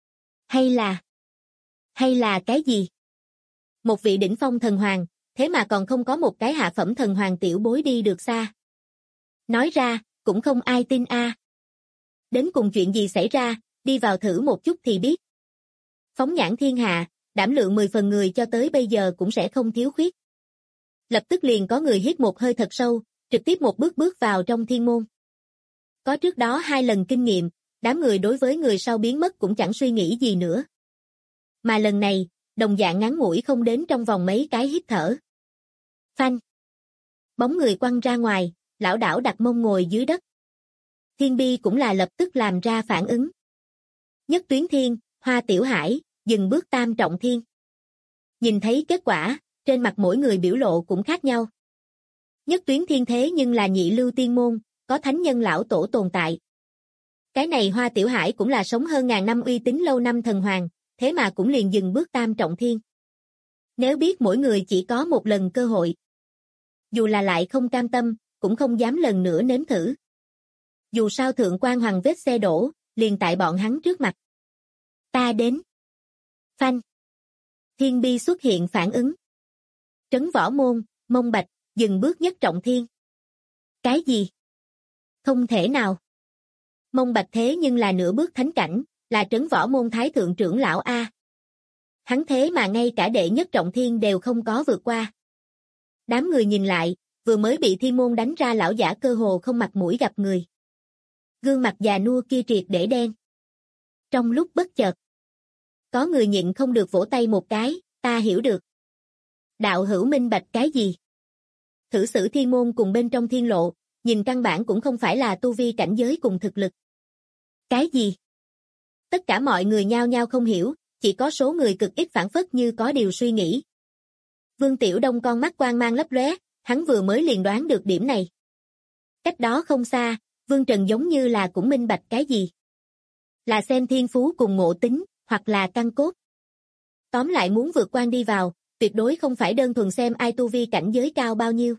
Hay là cái gì? Một vị đỉnh phong thần hoàng, thế mà còn không có một cái hạ phẩm thần hoàng tiểu bối đi được xa. Nói ra, cũng không ai tin a. Đến cùng chuyện gì xảy ra, đi vào thử một chút thì biết. Phóng nhãn thiên hạ, đảm lượng 10 phần người cho tới bây giờ cũng sẽ không thiếu khuyết. Lập tức liền có người hít một hơi thật sâu, trực tiếp một bước vào trong thiên môn. Có trước đó 2 lần kinh nghiệm, đám người đối với người sau biến mất cũng chẳng suy nghĩ gì nữa. Mà lần này, đồng dạng ngắn ngủi không đến trong vòng mấy cái hít thở. Phanh. Bóng người quăng ra ngoài, lảo đảo đặt mông ngồi dưới đất. Thiên Bi cũng là lập tức làm ra phản ứng. Nhất Tuyến Thiên, Hoa Tiểu Hải, dừng bước Tam Trọng Thiên. Nhìn thấy kết quả, trên mặt mỗi người biểu lộ cũng khác nhau. Nhất Tuyến Thiên thế nhưng là nhị lưu tiên môn, có thánh nhân lão tổ tồn tại. Cái này Hoa Tiểu Hải cũng là sống hơn ngàn năm uy tín lâu năm thần hoàng, thế mà cũng liền dừng bước Tam Trọng Thiên. Nếu biết mỗi người chỉ có một lần cơ hội, dù là lại không cam tâm, cũng không dám lần nữa nếm thử. Dù sao Thượng Quan Hoàng vết xe đổ, liền tại bọn hắn trước mặt. Ta đến. Phanh. Thiên Bi xuất hiện phản ứng. Trấn Võ Môn, Mông Bạch, dừng bước Nhất Trọng Thiên. Cái gì? Không thể nào. Mông Bạch thế nhưng là nửa bước thánh cảnh, là Trấn Võ Môn Thái Thượng trưởng lão A. Hắn thế mà ngay cả đệ Nhất Trọng Thiên đều không có vượt qua. Đám người nhìn lại, vừa mới bị Thiên Môn đánh ra lão giả cơ hồ không mặt mũi gặp người. Gương mặt già nua kia triệt để đen. Trong lúc bất chợt, có người nhịn không được vỗ tay một cái, ta hiểu được. Đạo hữu minh bạch cái gì? Thử sử Thiên Môn cùng bên trong Thiên Lộ, nhìn căn bản cũng không phải là tu vi cảnh giới cùng thực lực. Cái gì? Tất cả mọi người nhao nhao không hiểu, chỉ có số người cực ít phản phất như có điều suy nghĩ. Vương Tiểu Đông con mắt quang mang lấp lóe, hắn vừa mới liền đoán được điểm này. Cách đó không xa, Vương Trần giống như là cũng minh bạch cái gì. Là xem thiên phú cùng ngộ tính, hoặc là căn cốt. Tóm lại muốn vượt quan đi vào, tuyệt đối không phải đơn thuần xem ai tu vi cảnh giới cao bao nhiêu,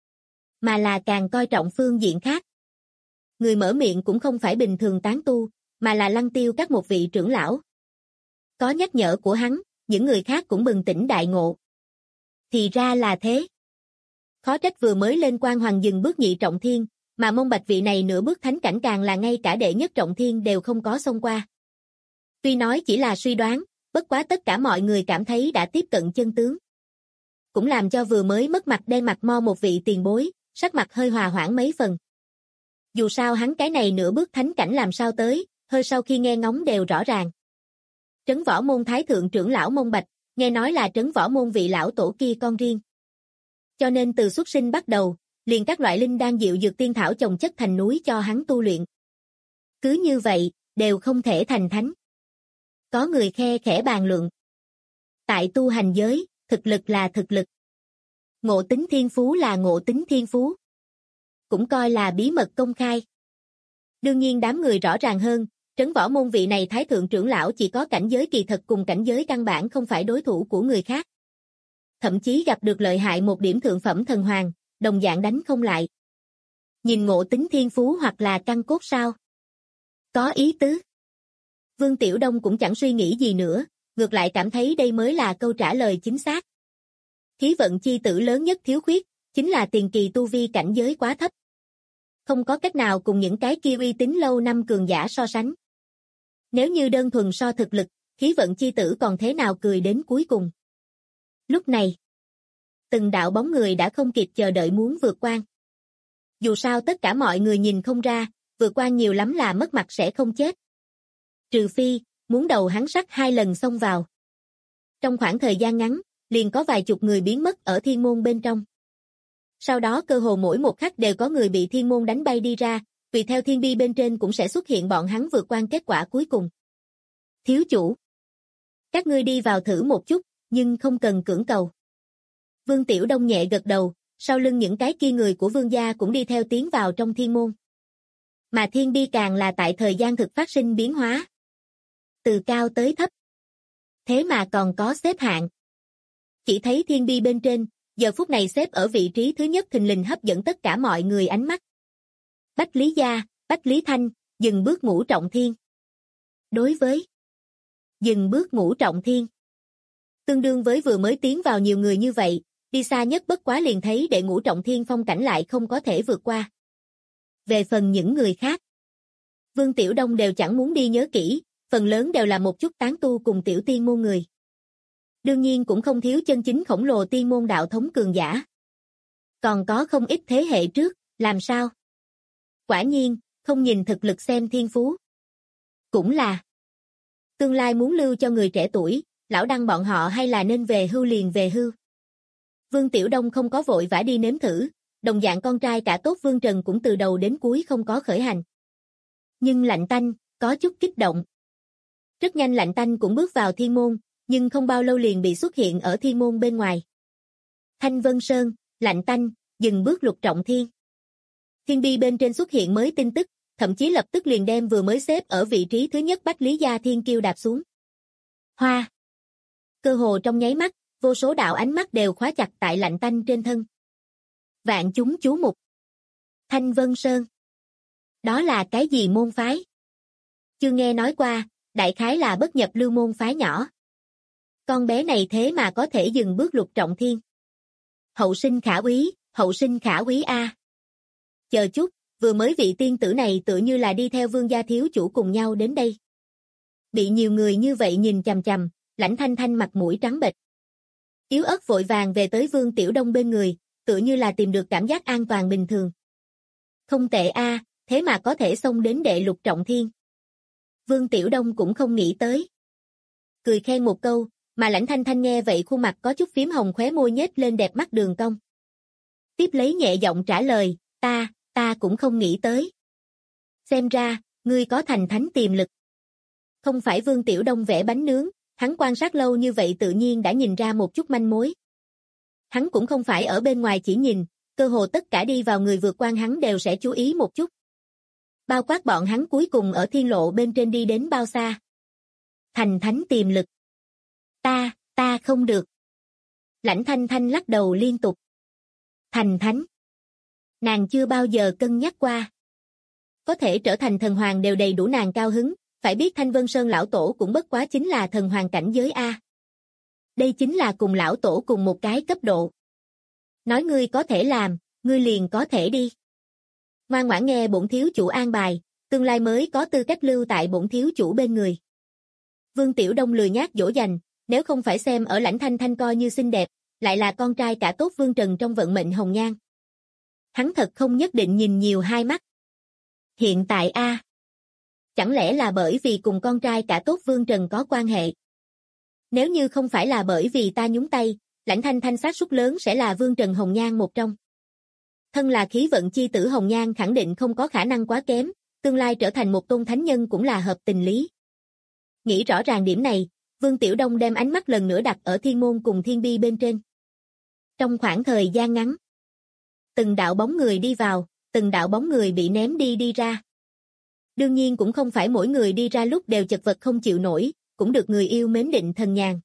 mà là càng coi trọng phương diện khác. Người mở miệng cũng không phải bình thường tán tu, mà là Lăng Tiêu các một vị trưởng lão. Có nhắc nhở của hắn, những người khác cũng bừng tỉnh đại ngộ. Thì ra là thế. Khó trách vừa mới lên quan hoàng dừng bước nhị trọng thiên, mà Mông Bạch vị này nửa bước thánh cảnh càng là ngay cả đệ nhất trọng thiên đều không có xông qua. Tuy nói chỉ là suy đoán, bất quá tất cả mọi người cảm thấy đã tiếp cận chân tướng. Cũng làm cho vừa mới mất mặt đen mặt mo một vị tiền bối, sắc mặt hơi hòa hoãn mấy phần. Dù sao hắn cái này nửa bước thánh cảnh làm sao tới, hơi sau khi nghe ngóng đều rõ ràng. Trấn Võ Môn Thái Thượng trưởng lão Mông Bạch, nghe nói là Trấn Võ Môn vị lão tổ kia con riêng. Cho nên từ xuất sinh bắt đầu, liền các loại linh đan diệu dược tiên thảo chồng chất thành núi cho hắn tu luyện. Cứ như vậy, đều không thể thành thánh. Có người khe khẽ bàn luận. Tại tu hành giới, thực lực là thực lực. Ngộ tính thiên phú là ngộ tính thiên phú. Cũng coi là bí mật công khai. Đương nhiên đám người rõ ràng hơn, Trấn Võ Môn vị này Thái Thượng trưởng lão chỉ có cảnh giới kỳ thật cùng cảnh giới căn bản không phải đối thủ của người khác. Thậm chí gặp được lợi hại một điểm thượng phẩm thần hoàng, đồng dạng đánh không lại. Nhìn ngộ tính thiên phú hoặc là căn cốt sao? Có ý tứ. Vương Tiểu Đông cũng chẳng suy nghĩ gì nữa, ngược lại cảm thấy đây mới là câu trả lời chính xác. Khí vận chi tử lớn nhất thiếu khuyết, chính là tiền kỳ tu vi cảnh giới quá thấp. Không có cách nào cùng những cái kia uy tín lâu năm cường giả so sánh. Nếu như đơn thuần so thực lực, khí vận chi tử còn thế nào cười đến cuối cùng. Lúc này, từng đạo bóng người đã không kịp chờ đợi muốn vượt qua. Dù sao tất cả mọi người nhìn không ra, vượt qua nhiều lắm là mất mặt sẽ không chết. Trừ phi, muốn đầu hắn sắt 2 lần xông vào. Trong khoảng thời gian ngắn, liền có vài chục người biến mất ở thiên môn bên trong. Sau đó cơ hồ mỗi một khắc đều có người bị thiên môn đánh bay đi ra, tùy theo thiên bi bên trên cũng sẽ xuất hiện bọn hắn vượt qua kết quả cuối cùng. Thiếu chủ, các ngươi đi vào thử một chút, nhưng không cần cưỡng cầu. Vương Tiểu Đông nhẹ gật đầu, sau lưng những cái kia người của vương gia cũng đi theo tiến vào trong thiên môn. Mà thiên bi càng là tại thời gian thực phát sinh biến hóa. Từ cao tới thấp. Thế mà còn có xếp hạng. Chỉ thấy thiên bi bên trên, giờ phút này xếp ở vị trí thứ nhất thình lình hấp dẫn tất cả mọi người ánh mắt. Bách Lý Gia, Bách Lý Thanh, dừng bước ngũ trọng thiên. Đối với dừng bước ngũ trọng thiên, tương đương với vừa mới tiến vào nhiều người như vậy, đi xa nhất bất quá liền thấy đệ ngũ trọng thiên phong cảnh lại không có thể vượt qua. Về phần những người khác, Vương Tiểu Đông đều chẳng muốn đi nhớ kỹ, phần lớn đều là một chút tán tu cùng tiểu tiên môn người. Đương nhiên cũng không thiếu chân chính khổng lồ tiên môn đạo thống cường giả. Còn có không ít thế hệ trước, làm sao? Quả nhiên, không nhìn thực lực xem thiên phú. Cũng là tương lai muốn lưu cho người trẻ tuổi, lão Đăng bọn họ hay là nên về hưu liền về hưu. Vương Tiểu Đông không có vội vã đi nếm thử, đồng dạng con trai cả tốt Vương Trần cũng từ đầu đến cuối không có khởi hành. Nhưng Lạnh Tanh, có chút kích động. Rất nhanh Lạnh Tanh cũng bước vào thiên môn, nhưng không bao lâu liền bị xuất hiện ở thiên môn bên ngoài. Thanh Vân Sơn, Lạnh Tanh, dừng bước Lục Trọng Thiên. Thiên bi bên trên xuất hiện mới tin tức, thậm chí lập tức liền đem vừa mới xếp ở vị trí thứ nhất Bách Lý Gia Thiên Kiêu đạp xuống. Hoa! Cơ hồ trong nháy mắt, vô số đạo ánh mắt đều khóa chặt tại Lạnh Tanh trên thân. Vạn chúng chú mục. Thanh Vân Sơn. Đó là cái gì môn phái? Chưa nghe nói qua, đại khái là bất nhập lưu môn phái nhỏ. Con bé này thế mà có thể dừng bước Lục Trọng Thiên. Hậu sinh khả úy a. Chờ chút, vừa mới vị tiên tử này tựa như là đi theo Vương gia thiếu chủ cùng nhau đến đây. Bị nhiều người như vậy nhìn chằm chằm, Lãnh Thanh Thanh mặt mũi trắng bệch. Yếu ớt vội vàng về tới Vương Tiểu Đông bên người, tựa như là tìm được cảm giác an toàn bình thường. Không tệ a, thế mà có thể xông đến đệ Lục Trọng Thiên. Vương Tiểu Đông cũng không nghĩ tới. Cười khen một câu, mà Lãnh Thanh Thanh nghe vậy khuôn mặt có chút phím hồng, khóe môi nhếch lên đẹp mắt đường cong. Tiếp lấy nhẹ giọng trả lời, ta cũng không nghĩ tới. Xem ra, ngươi có thành thánh tiềm lực. Không phải Vương Tiểu Đông vẽ bánh nướng, hắn quan sát lâu như vậy tự nhiên đã nhìn ra một chút manh mối. Hắn cũng không phải ở bên ngoài chỉ nhìn, cơ hồ tất cả đi vào người vượt quan hắn đều sẽ chú ý một chút. Bao quát bọn hắn cuối cùng ở thiên lộ bên trên đi đến bao xa. Thành thánh tiềm lực. Ta không được. Lãnh Thanh Thanh lắc đầu liên tục. Thành thánh. Nàng chưa bao giờ cân nhắc qua. Có thể trở thành thần hoàng đều đầy đủ nàng cao hứng, phải biết Thanh Vân Sơn lão tổ cũng bất quá chính là thần hoàng cảnh giới A. Đây chính là cùng lão tổ cùng một cái cấp độ. Nói ngươi có thể làm, ngươi liền có thể đi. Ngoan ngoãn nghe bổn thiếu chủ an bài, tương lai mới có tư cách lưu tại bổn thiếu chủ bên người. Vương Tiểu Đông lười nhác dỗ dành, nếu không phải xem ở Lãnh Thanh Thanh coi như xinh đẹp, lại là con trai cả tốt Vương Trần trong vận mệnh hồng nhan. Hắn thật không nhất định nhìn nhiều hai mắt. Hiện tại a, chẳng lẽ là bởi vì cùng con trai cả tốt Vương Trần có quan hệ? Nếu như không phải là bởi vì ta nhúng tay, Lãnh Thanh Thanh xác suất lớn sẽ là Vương Trần hồng nhan một trong. Thân là khí vận chi tử hồng nhan khẳng định không có khả năng quá kém, tương lai trở thành một tôn thánh nhân cũng là hợp tình lý. Nghĩ rõ ràng điểm này, Vương Tiểu Đông đem ánh mắt lần nữa đặt ở thiên môn cùng thiên bi bên trên. Trong khoảng thời gian ngắn, từng đạo bóng người đi vào, từng đạo bóng người bị ném đi ra. Đương nhiên cũng không phải mỗi người đi ra lúc đều chật vật không chịu nổi, cũng được người yêu mến định thần nhàn.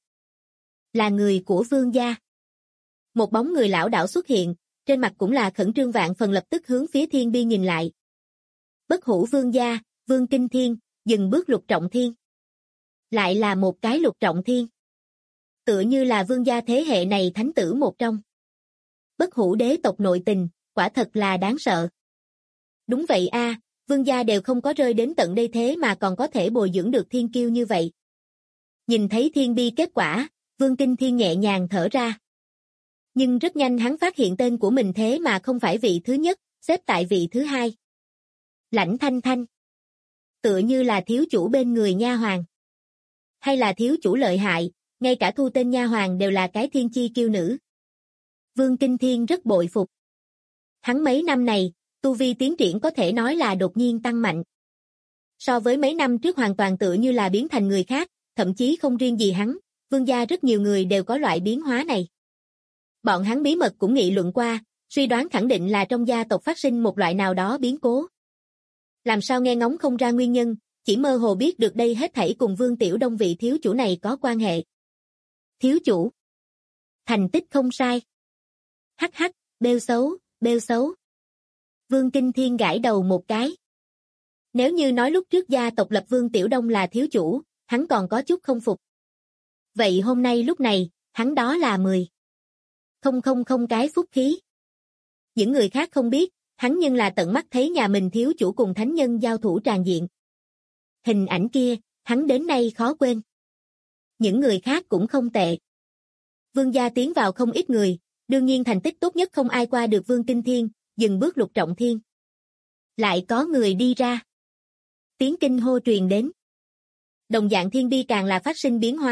Là người của Vương gia. Một bóng người lão đảo xuất hiện, trên mặt cũng là khẩn trương vạn phần, lập tức hướng phía thiên bi nhìn lại. Bất hủ Vương gia, Vương Kinh Thiên, dừng bước Lục Trọng Thiên. Lại là một cái Lục Trọng Thiên. Tựa như là Vương gia thế hệ này thánh tử một trong. Bất hủ đế tộc nội tình, quả thật là đáng sợ. Đúng vậy a, Vương gia đều không có rơi đến tận đây thế mà còn có thể bồi dưỡng được thiên kiêu như vậy. Nhìn thấy thiên bi kết quả, Vương Kinh Thiên nhẹ nhàng thở ra. Nhưng rất nhanh hắn phát hiện tên của mình thế mà không phải vị thứ nhất, xếp tại vị thứ hai. Lãnh Thanh Thanh. Tựa như là thiếu chủ bên người nha hoàn. Hay là thiếu chủ lợi hại, ngay cả thu tên nha hoàn đều là cái thiên chi kiêu nữ. Vương Kinh Thiên rất bội phục. Hắn mấy năm này, tu vi tiến triển có thể nói là đột nhiên tăng mạnh. So với mấy năm trước hoàn toàn tựa như là biến thành người khác, thậm chí không riêng gì hắn, Vương gia rất nhiều người đều có loại biến hóa này. Bọn hắn bí mật cũng nghị luận qua, suy đoán khẳng định là trong gia tộc phát sinh một loại nào đó biến cố. Làm sao nghe ngóng không ra nguyên nhân, chỉ mơ hồ biết được đây hết thảy cùng Vương Tiểu Đông vị thiếu chủ này có quan hệ. Thiếu chủ. Thành tích không sai. Hắc hắc, bêu xấu. Vương Kinh Thiên gãi đầu một cái. Nếu như nói lúc trước gia tộc lập Vương Tiểu Đông là thiếu chủ, hắn còn có chút không phục. Vậy hôm nay lúc này, hắn đó là 10. Không cái phúc khí. Những người khác không biết, hắn nhưng là tận mắt thấy nhà mình thiếu chủ cùng thánh nhân giao thủ tràn diện. Hình ảnh kia, hắn đến nay khó quên. Những người khác cũng không tệ. Vương gia tiến vào không ít người, đương nhiên thành tích tốt nhất không ai qua được Vương Kinh Thiên, dừng bước Lục Trọng Thiên. Lại có người đi ra. Tiếng kinh hô truyền đến. Đồng dạng thiên bi càng là phát sinh biến hóa,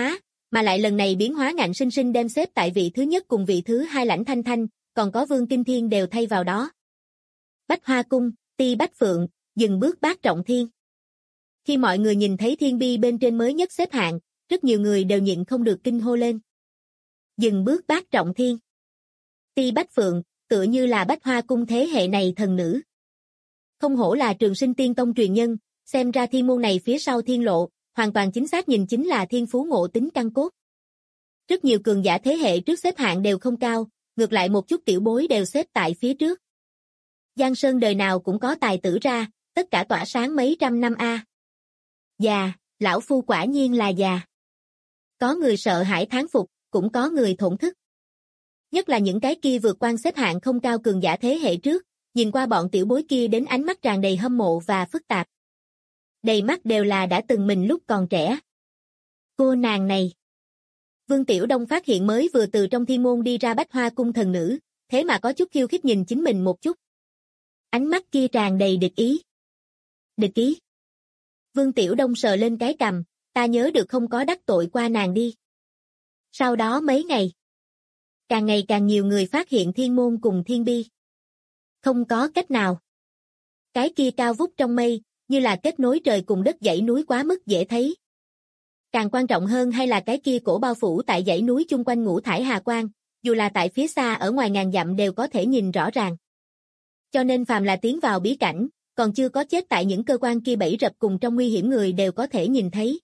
Mà lại lần này biến hóa ngạnh sinh sinh đem xếp tại vị thứ nhất cùng vị thứ hai Lãnh Thanh Thanh, còn có Vương Kinh Thiên đều thay vào đó. Bách Hoa Cung, Ti Bách Phượng, dừng bước bát trọng thiên. Khi mọi người nhìn thấy thiên bi bên trên mới nhất xếp hạng, rất nhiều người đều nhịn không được kinh hô lên. Dừng bước bát trọng thiên. Ti Bách Phượng, tựa như là Bách Hoa Cung thế hệ này thần nữ. Không hổ là Trường Sinh Tiên Tông truyền nhân, xem ra thiên môn này phía sau thiên lộ, hoàn toàn chính xác nhìn chính là thiên phú ngộ tính căn cốt. Rất nhiều cường giả thế hệ trước xếp hạng đều không cao, ngược lại một chút tiểu bối đều xếp tại phía trước. Giang Sơn đời nào cũng có tài tử ra, tất cả tỏa sáng mấy trăm năm a. Già, lão phu quả nhiên là già. Có người sợ hãi thán phục, cũng có người thổn thức. Nhất là những cái kia vượt qua xếp hạng không cao cường giả thế hệ trước, nhìn qua bọn tiểu bối kia đến ánh mắt tràn đầy hâm mộ và phức tạp. Đầy mắt đều là đã từng mình lúc còn trẻ. Cô nàng này. Vương Tiểu Đông phát hiện mới vừa từ trong thiên môn đi ra Bách Hoa Cung thần nữ, thế mà có chút khiêu khích nhìn chính mình một chút. Ánh mắt kia tràn đầy địch ý. Địch ý. Vương Tiểu Đông sờ lên cái cằm, ta nhớ được không có đắc tội qua nàng đi. Sau đó mấy ngày càng nhiều người phát hiện thiên môn cùng thiên bi. Không có cách nào. Cái kia cao vút trong mây, như là kết nối trời cùng đất dãy núi quá mức dễ thấy. Càng quan trọng hơn hay là cái kia cổ bao phủ tại dãy núi chung quanh ngũ thải hà quang, dù là tại phía xa ở ngoài ngàn dặm đều có thể nhìn rõ ràng. Cho nên phàm là tiến vào bí cảnh, còn chưa có chết tại những cơ quan kia bẫy rập cùng trong nguy hiểm người đều có thể nhìn thấy.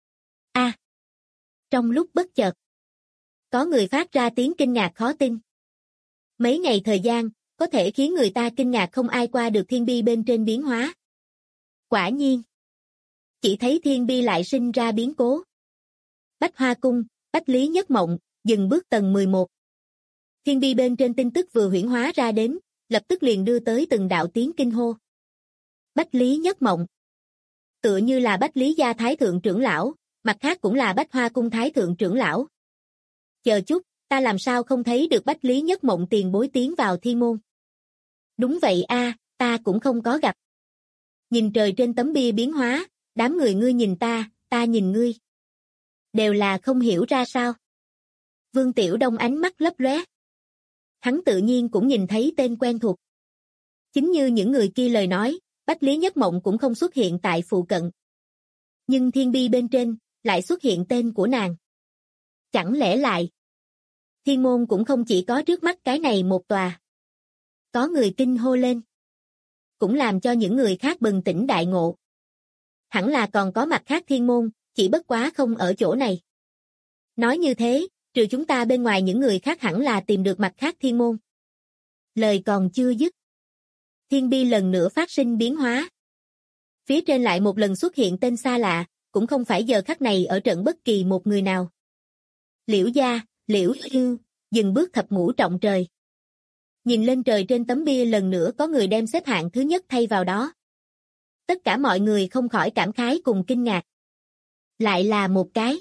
Trong lúc bất chợt, có người phát ra tiếng kinh ngạc khó tin. Mấy ngày thời gian, có thể khiến người ta kinh ngạc không ai qua được thiên bi bên trên biến hóa. Quả nhiên, chỉ thấy thiên bi lại sinh ra biến cố. Bách Hoa Cung, Bách Lý Nhất Mộng, dừng bước tầng 11. Thiên bi bên trên tin tức vừa huyễn hóa ra đến, lập tức liền đưa tới từng đạo tiếng kinh hô. Bách Lý Nhất Mộng. Tựa như là Bách Lý gia thái thượng trưởng lão, mặt khác cũng là Bách Hoa Cung thái thượng trưởng lão. Chờ chút, ta làm sao không thấy được Bách Lý Nhất Mộng tiền bối tiến vào thiên môn. Đúng vậy a, ta cũng không có gặp. Nhìn trời trên tấm bia biến hóa, đám người ngươi nhìn ta nhìn ngươi. Đều là không hiểu ra sao. Vương Tiểu Đông ánh mắt lấp lóe. Hắn tự nhiên cũng nhìn thấy tên quen thuộc. Chính như những người kia lời nói, Bách Lý Nhất Mộng cũng không xuất hiện tại phụ cận. Nhưng thiên bi bên trên, lại xuất hiện tên của nàng. Chẳng lẽ lại, thiên môn cũng không chỉ có trước mắt cái này một tòa. Có người kinh hô lên. Cũng làm cho những người khác bừng tỉnh đại ngộ. Hẳn là còn có mặt khác thiên môn, chỉ bất quá không ở chỗ này. Nói như thế, trừ chúng ta bên ngoài những người khác hẳn là tìm được mặt khác thiên môn. Lời còn chưa dứt. Thiên bi lần nữa phát sinh biến hóa. Phía trên lại một lần xuất hiện tên xa lạ, cũng không phải giờ khắc này ở trận bất kỳ một người nào. Liễu gia, Liễu Hư, dừng bước thập ngũ trọng trời. Nhìn lên trời trên tấm bia lần nữa có người đem xếp hạng thứ nhất thay vào đó. Tất cả mọi người không khỏi cảm khái cùng kinh ngạc. Lại là một cái.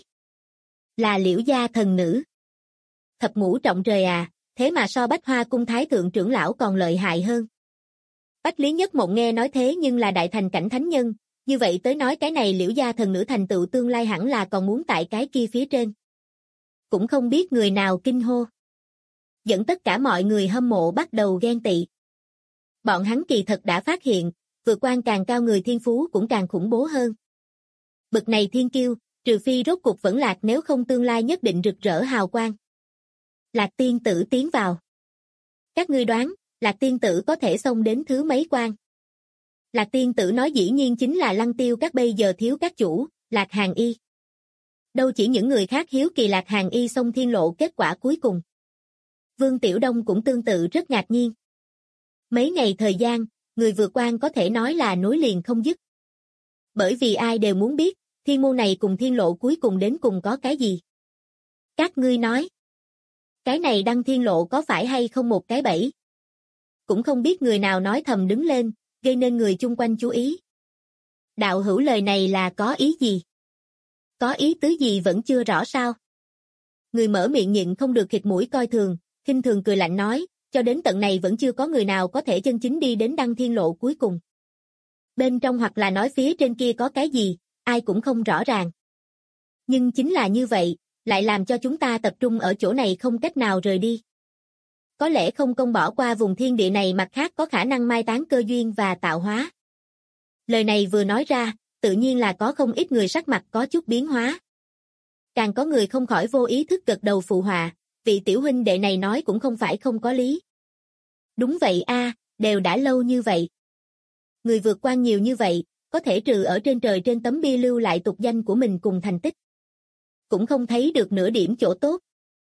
Là Liễu gia thần nữ. Thập ngũ trọng trời à, thế mà so Bách Hoa Cung thái thượng trưởng lão còn lợi hại hơn. Bách Lý Nhất Mộng nghe nói thế nhưng là đại thành cảnh thánh nhân, như vậy tới nói cái này Liễu gia thần nữ thành tựu tương lai hẳn là còn muốn tại cái kia phía trên. Cũng không biết người nào kinh hô. Dẫn tất cả mọi người hâm mộ bắt đầu ghen tị. Bọn hắn kỳ thật đã phát hiện, vượt qua càng cao người thiên phú cũng càng khủng bố hơn. Bực này thiên kiêu, trừ phi rốt cục vẫn lạc nếu không tương lai nhất định rực rỡ hào quang. Lạc tiên tử tiến vào. Các ngươi đoán, Lạc tiên tử có thể xông đến thứ mấy quan? Lạc tiên tử nói dĩ nhiên chính là Lăng Tiêu các bây giờ thiếu các chủ, Lạc Hàn Y. Đâu chỉ những người khác hiếu kỳ Lạc Hàn Y xông thiên lộ kết quả cuối cùng. Vương Tiểu Đông cũng tương tự rất ngạc nhiên. Mấy ngày thời gian, người vượt quan có thể nói là nối liền không dứt. Bởi vì ai đều muốn biết, thiên môn này cùng thiên lộ cuối cùng đến cùng có cái gì. Các ngươi nói, cái này đăng thiên lộ có phải hay không một cái bẫy? Cũng không biết người nào nói thầm đứng lên, gây nên người chung quanh chú ý. Đạo hữu lời này là có ý gì? Có ý tứ gì vẫn chưa rõ sao? Người mở miệng nhịn không được khịt mũi coi thường, khinh thường cười lạnh nói, cho đến tận này vẫn chưa có người nào có thể chân chính đi đến đăng thiên lộ cuối cùng. Bên trong hoặc là nói phía trên kia có cái gì, ai cũng không rõ ràng. Nhưng chính là như vậy, lại làm cho chúng ta tập trung ở chỗ này không cách nào rời đi. Có lẽ không công bỏ qua vùng thiên địa này, mặt khác có khả năng mai táng cơ duyên và tạo hóa. Lời này vừa nói ra, tự nhiên là có không ít người sắc mặt có chút biến hóa. Càng có người không khỏi vô ý thức gật đầu phụ họa, vị tiểu huynh đệ này nói cũng không phải không có lý. Đúng vậy a, đều đã lâu như vậy. Người vượt qua nhiều như vậy, có thể trừ ở trên trời trên tấm bia lưu lại tục danh của mình cùng thành tích. Cũng không thấy được nửa điểm chỗ tốt.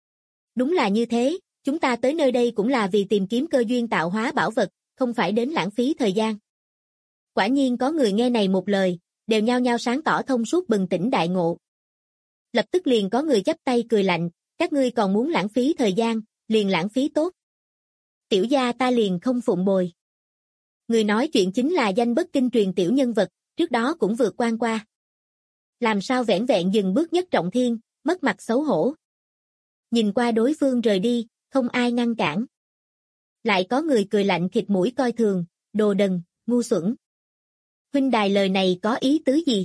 Đúng là như thế, chúng ta tới nơi đây cũng là vì tìm kiếm cơ duyên tạo hóa bảo vật, không phải đến lãng phí thời gian. Quả nhiên có người nghe này một lời, đều nhao nhao sáng tỏ thông suốt bừng tỉnh đại ngộ. Lập tức liền có người chắp tay cười lạnh, các ngươi còn muốn lãng phí thời gian, liền lãng phí tốt. Tiểu gia ta liền không phụng bồi. Người nói chuyện chính là danh bất kinh truyền tiểu nhân vật, trước đó cũng vượt quan qua. Làm sao vẻn vẹn dừng bước nhất trọng thiên, mất mặt xấu hổ. Nhìn qua đối phương rời đi, không ai ngăn cản. Lại có người cười lạnh khịt mũi coi thường, đồ đần, ngu xuẩn. Huynh đài lời này có ý tứ gì?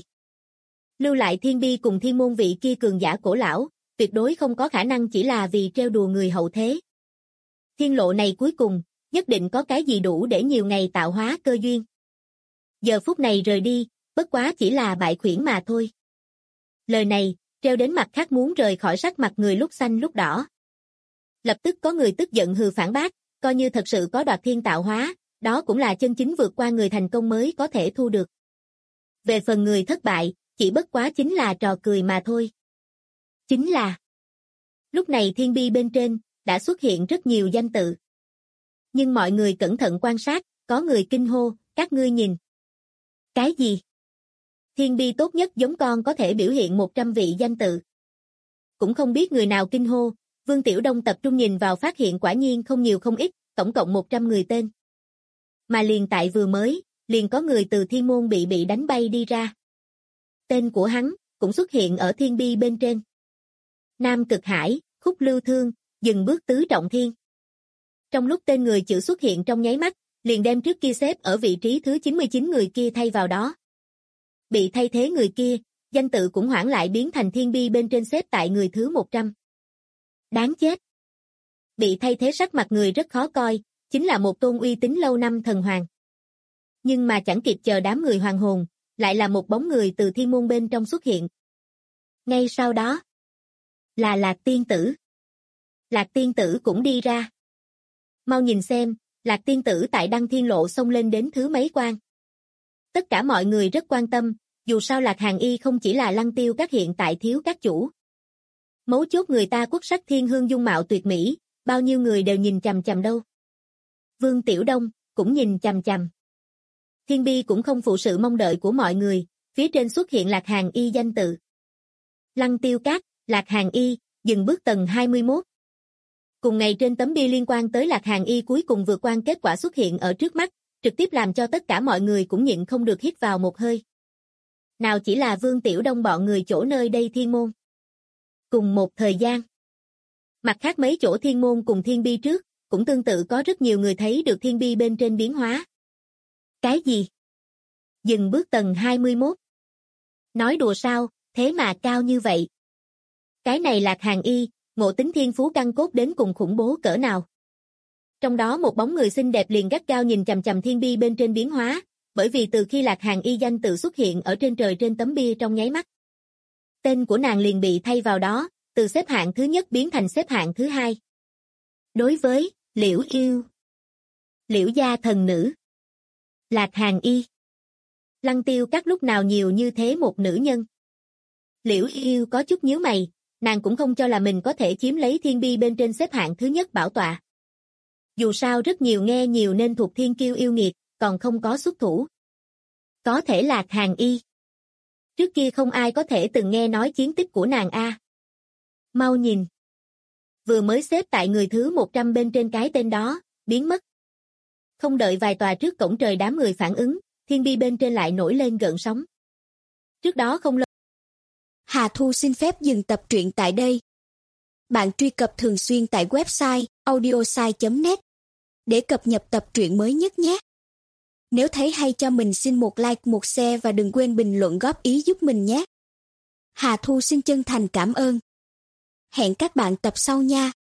Lưu lại thiên bi cùng thiên môn vị kia cường giả cổ lão, tuyệt đối không có khả năng chỉ là vì trêu đùa người hậu thế. Thiên lộ này cuối cùng, nhất định có cái gì đủ để nhiều ngày tạo hóa cơ duyên. Giờ phút này rời đi, bất quá chỉ là bại khuyển mà thôi. Lời này, treo đến mặt khác muốn rời khỏi sắc mặt người lúc xanh lúc đỏ. Lập tức có người tức giận hừ phản bác, coi như thật sự có đoạt thiên tạo hóa, đó cũng là chân chính vượt qua người thành công mới có thể thu được. Về phần người thất bại, chỉ bất quá chính là trò cười mà thôi. Chính là lúc này thiên bi bên trên, đã xuất hiện rất nhiều danh tự. Nhưng mọi người cẩn thận quan sát, có người kinh hô, các ngươi nhìn. Cái gì? Thiên bi tốt nhất giống con có thể biểu hiện 100 vị danh tự. Cũng không biết người nào kinh hô, Vương Tiểu Đông tập trung nhìn vào phát hiện quả nhiên không nhiều không ít, tổng cộng 100 người tên. Mà liền tại vừa mới, liền có người từ thiên môn bị đánh bay đi ra. Tên của hắn, cũng xuất hiện ở thiên bi bên trên. Nam Cực Hải, Khúc Lưu Thương, dừng bước tứ trọng thiên. Trong lúc tên người chữ xuất hiện trong nháy mắt, liền đem trước kia xếp ở vị trí thứ 99 người kia thay vào đó. Bị thay thế người kia, danh tự cũng hoãn lại biến thành thiên bi bên trên xếp tại người thứ 100. Đáng chết. Bị thay thế sắc mặt người rất khó coi, chính là một tôn uy tín lâu năm thần hoàng. Nhưng mà chẳng kịp chờ đám người hoàng hồn, lại là một bóng người từ thiên môn bên trong xuất hiện. Ngay sau đó, là Lạc Tiên Tử. Lạc Tiên Tử cũng đi ra. Mau nhìn xem, Lạc Tiên Tử tại Đăng Thiên Lộ xông lên đến thứ mấy quan. Tất cả mọi người rất quan tâm, dù sao Lạc Hàn Y không chỉ là Lăng Tiêu các hiện tại thiếu các chủ. Mấu chốt người ta quốc sắc thiên hương dung mạo tuyệt mỹ, bao nhiêu người đều nhìn chằm chằm đâu. Vương Tiểu Đông cũng nhìn chằm chằm. Thiên bi cũng không phụ sự mong đợi của mọi người, phía trên xuất hiện Lạc Hàn Y danh tự. Lăng Tiêu Các, Lạc Hàn Y, dừng bước tầng 21. Cùng ngày trên tấm bia liên quan tới Lạc Hàn Y cuối cùng vượt quan kết quả xuất hiện ở trước mắt, trực tiếp làm cho tất cả mọi người cũng nhịn không được hít vào một hơi. Nào chỉ là Vương Tiểu Đông bọn người chỗ nơi đây thiên môn. Cùng một thời gian, mặt khác mấy chỗ thiên môn cùng thiên bi trước, cũng tương tự có rất nhiều người thấy được thiên bi bên trên biến hóa. Cái gì? Dừng bước tầng 21. Nói đùa sao, thế mà cao như vậy. Cái này Lạc Hàn Y, ngộ tính thiên phú căn cốt đến cùng khủng bố cỡ nào. Trong đó một bóng người xinh đẹp liền gắt gao nhìn chằm chằm thiên bi bên trên biến hóa, bởi vì từ khi Lạc Hàn Y danh tự xuất hiện ở trên trời trên tấm bia trong nháy mắt. Tên của nàng liền bị thay vào đó, từ xếp hạng thứ nhất biến thành xếp hạng thứ hai. Đối với Liễu Yêu, Liễu gia thần nữ, Lạc Hàn Y, Lăng Tiêu các lúc nào nhiều như thế một nữ nhân. Liễu Yêu có chút nhíu mày, nàng cũng không cho là mình có thể chiếm lấy thiên bi bên trên xếp hạng thứ nhất bảo tọa. Dù sao rất nhiều nghe nhiều nên thuộc thiên kiêu yêu nghiệt, còn không có xuất thủ. Có thể Lạc Hàn Y. Trước kia không ai có thể từng nghe nói chiến tích của nàng a. Mau nhìn. Vừa mới xếp tại người thứ 100 bên trên cái tên đó, biến mất. Không đợi vài tòa trước cổng trời đám người phản ứng, thiên bi bên trên lại nổi lên gợn sóng. Trước đó không lâu. Hà Thu xin phép dừng tập truyện tại đây. Bạn truy cập thường xuyên tại website audiosai.net để cập nhật tập truyện mới nhất nhé. Nếu thấy hay cho mình xin một like, một share và đừng quên bình luận góp ý giúp mình nhé. Hà Thu xin chân thành cảm ơn. Hẹn các bạn tập sau nha.